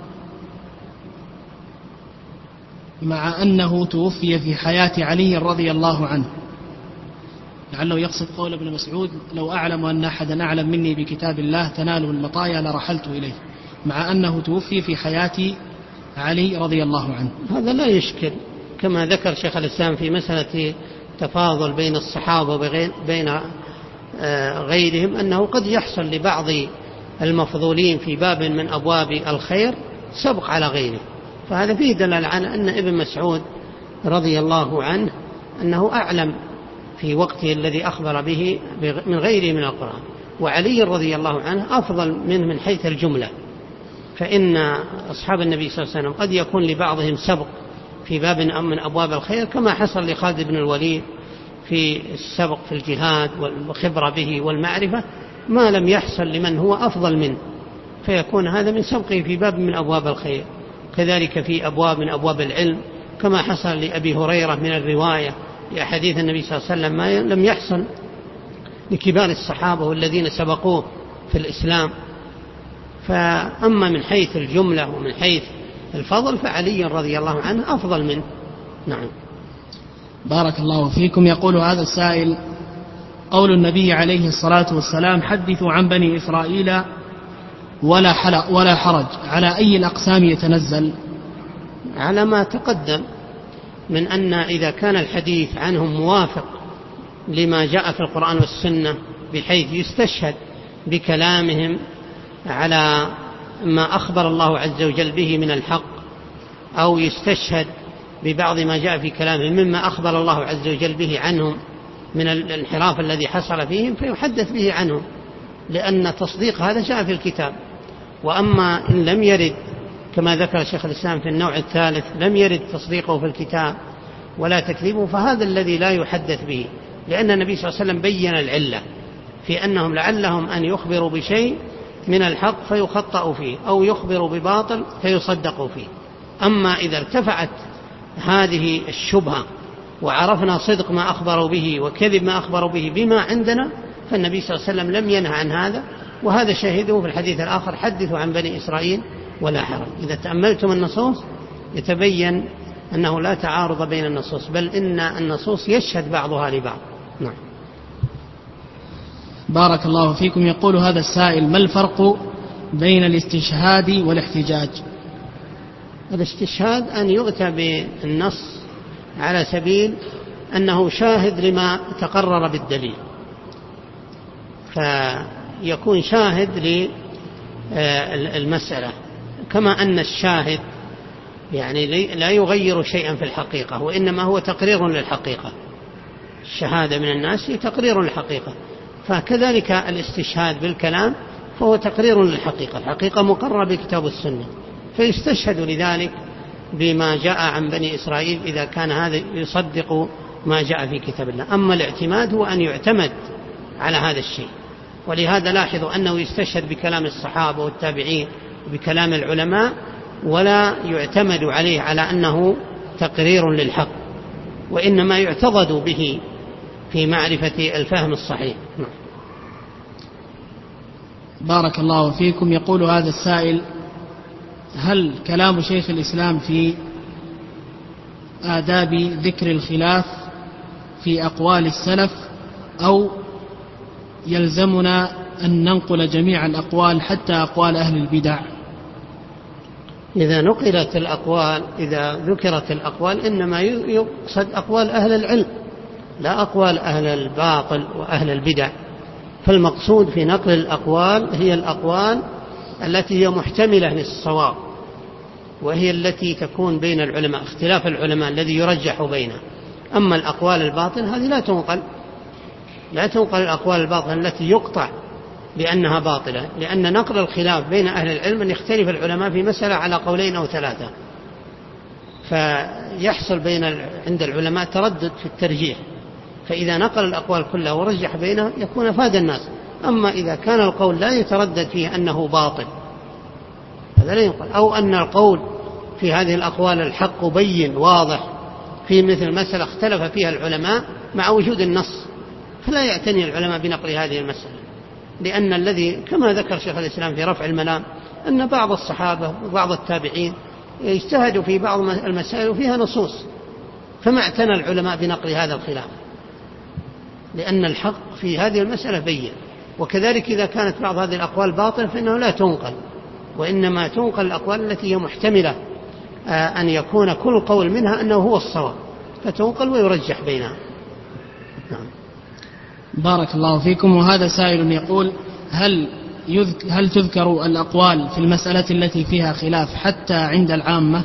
مع أنه توفي في حياة علي رضي الله عنه، لعله يقصد قول ابن مسعود: لو أعلم أن أحدا أعلم مني بكتاب الله تناله المطايا لرحلت إليه، مع أنه توفي في حياة علي رضي الله عنه. هذا لا يشكل، كما ذكر شيخ الإسلام في مسألة تفاضل بين الصحابة وبين غيرهم أنه قد يحصل لبعض المفضولين في باب من أبواب الخير سبق على غيره، فهذا فيه دلالة على أن ابن مسعود رضي الله عنه أنه أعلم في وقته الذي أخبر به من غيره من القرآن، وعلي رضي الله عنه أفضل منه من حيث الجملة. فإن أصحاب النبي صلى الله عليه وسلم قد يكون لبعضهم سبق في باب من أبواب الخير، كما حصل لخالد بن الوليد في السبق في الجهاد والخبرة به والمعرفة، ما لم يحصل لمن هو أفضل منه، فيكون هذا من سبقه في باب من أبواب الخير. كذلك في أبواب من أبواب العلم، كما حصل لأبي هريرة من الرواية لأحاديث النبي صلى الله عليه وسلم ما لم يحصل لكبار الصحابة والذين سبقوه في الإسلام. فأما من حيث الجملة ومن حيث الفضل فعلي رضي الله عنه أفضل منه. نعم. بارك الله فيكم. يقول هذا السائل: قول النبي عليه الصلاة والسلام: حدثوا عن بني إسرائيل ولا حرج، على أي الأقسام يتنزل؟ على ما تقدم من أن إذا كان الحديث عنهم موافق لما جاء في القرآن والسنة بحيث يستشهد بكلامهم على ما أخبر الله عز وجل به من الحق، أو يستشهد ببعض ما جاء في كلامهم مما أخبر الله عز وجل به عنهم من الانحراف الذي حصل فيهم، فيحدث به عنهم، لأن تصديق هذا جاء في الكتاب. وأما إن لم يرد كما ذكر شيخ الإسلام في النوع الثالث، لم يرد تصديقه في الكتاب ولا تكذيبه، فهذا الذي لا يحدث به، لأن النبي صلى الله عليه وسلم بين العلة في أنهم لعلهم أن يخبروا بشيء من الحق فيخطأوا فيه، أو يخبروا بباطل فيصدقوا فيه. أما إذا ارتفعت هذه الشبهة وعرفنا صدق ما أخبروا به وكذب ما أخبروا به بما عندنا، فالنبي صلى الله عليه وسلم لم ينهى عن هذا، وهذا شاهده في الحديث الآخر: حدثوا عن بني إسرائيل ولا حرج. إذا تأملتم النصوص يتبين أنه لا تعارض بين النصوص، بل إن النصوص يشهد بعضها لبعض. نعم. بارك الله فيكم. يقول هذا السائل: ما الفرق بين الاستشهاد والاحتجاج؟ الاستشهاد أن يؤتى بالنص على سبيل أنه شاهد لما تقرر بالدليل، فيكون شاهد للمسألة، كما أن الشاهد يعني لا يغير شيئا في الحقيقة، وإنما هو تقرير للحقيقة. الشهادة من الناس هي تقرير للحقيقة، فكذلك الاستشهاد بالكلام فهو تقرير للحقيقة، الحقيقة مقررة بالكتاب والسنة، فيستشهد لذلك بما جاء عن بني إسرائيل إذا كان هذا يصدق ما جاء في كتاب الله. أما الاعتماد هو أن يعتمد على هذا الشيء، ولهذا لاحظوا أنه يستشهد بكلام الصحابة والتابعين وبكلام العلماء، ولا يعتمد عليه على أنه تقرير للحق، وإنما يعتضد به في معرفة الفهم الصحيح. بارك الله فيكم. يقول هذا السائل: هل كلام شيخ الإسلام في آداب ذكر الخلاف في أقوال السلف، أو يلزمنا أن ننقل جميع الأقوال حتى أقوال أهل البدع؟ إذا نقلت الأقوال، إذا ذكرت الأقوال، إنما يقصد أقوال أهل العلم لا أقوال أهل الباطل وأهل البدع. فالمقصود في نقل الأقوال هي الأقوال التي هي محتملة للصواب، وهي التي تكون بين العلماء، اختلاف العلماء الذي يرجح بينه. أما الأقوال الباطل هذه لا تنقل الأقوال الباطلة التي يقطع بأنها باطلة، لأن نقل الخلاف بين أهل العلم أن يختلف العلماء في مسألة على قولين أو ثلاثة، فيحصل عند العلماء تردد في الترجيح، فإذا نقل الأقوال كلها ورجح بينها يكون أفاد الناس. أما إذا كان القول لا يتردد فيه أنه باطل هذا لا ينقل، أو أن القول في هذه الأقوال الحق بين واضح في مثل مسألة اختلف فيها العلماء مع وجود النص، فلا يعتني العلماء بنقل هذه المسألة، لأن الذي كما ذكر شيخ الإسلام في رفع الملام أن بعض الصحابة وبعض التابعين يجتهدوا في بعض المسائل وفيها نصوص، فما اعتنى العلماء بنقل هذا الخلاف، لأن الحق في هذه المسألة بين. وكذلك إذا كانت بعض هذه الأقوال باطلة فإنه لا تنقل، وإنما تنقل الأقوال التي هي محتملة أن يكون كل قول منها أنه هو الصواب، فتنقل ويرجح بينها. نعم. بارك الله فيكم. وهذا سائل يقول: هل تذكر الأقوال في المسألة التي فيها خلاف حتى عند العامة؟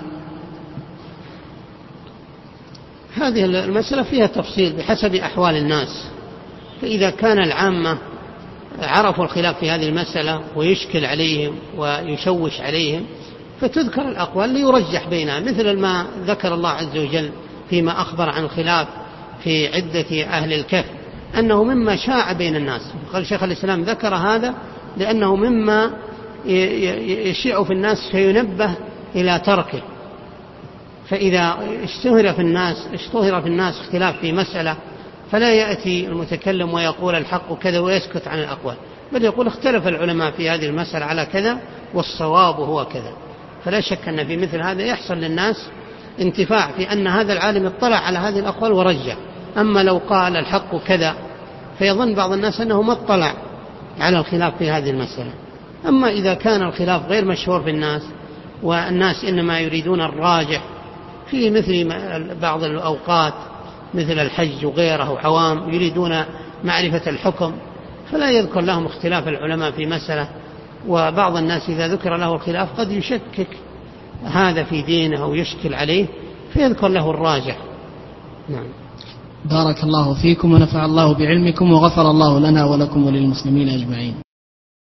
هذه المسألة فيها تفصيل بحسب أحوال الناس، فإذا كان العامة عرفوا الخلاف في هذه المسألة ويشكل عليهم ويشوش عليهم فتذكر الأقوال ليرجح بينها، مثل ما ذكر الله عز وجل فيما أخبر عن خلاف في عدة أهل الكهف أنه مما شاع بين الناس. قال شيخ الإسلام ذكر هذا لأنه مما يشيع في الناس فينبه إلى تركه. فإذا اشتهر في الناس اختلاف في مسألة فلا يأتي المتكلم ويقول الحق كذا ويسكت عن الأقوال، بل يقول اختلف العلماء في هذه المسألة على كذا والصواب هو كذا. فلا شك أن في مثل هذا يحصل للناس انتفاع في أن هذا العالم اطلع على هذه الأقوال ورجع. أما لو قال الحق كذا فيظن بعض الناس أنه ما اطلع على الخلاف في هذه المسألة. أما إذا كان الخلاف غير مشهور في الناس والناس إنما يريدون الراجح في مثل بعض الأوقات مثل الحج وغيره وعوام يريدون معرفة الحكم، فلا يذكر لهم اختلاف العلماء في مسألة. وبعض الناس إذا ذكر له الخلاف قد يشكك هذا في دينه أو يشكل عليه فيذكر له الراجح. نعم. بارك الله فيكم ونفع الله بعلمكم وغفر الله لنا ولكم وللمسلمين أجمعين.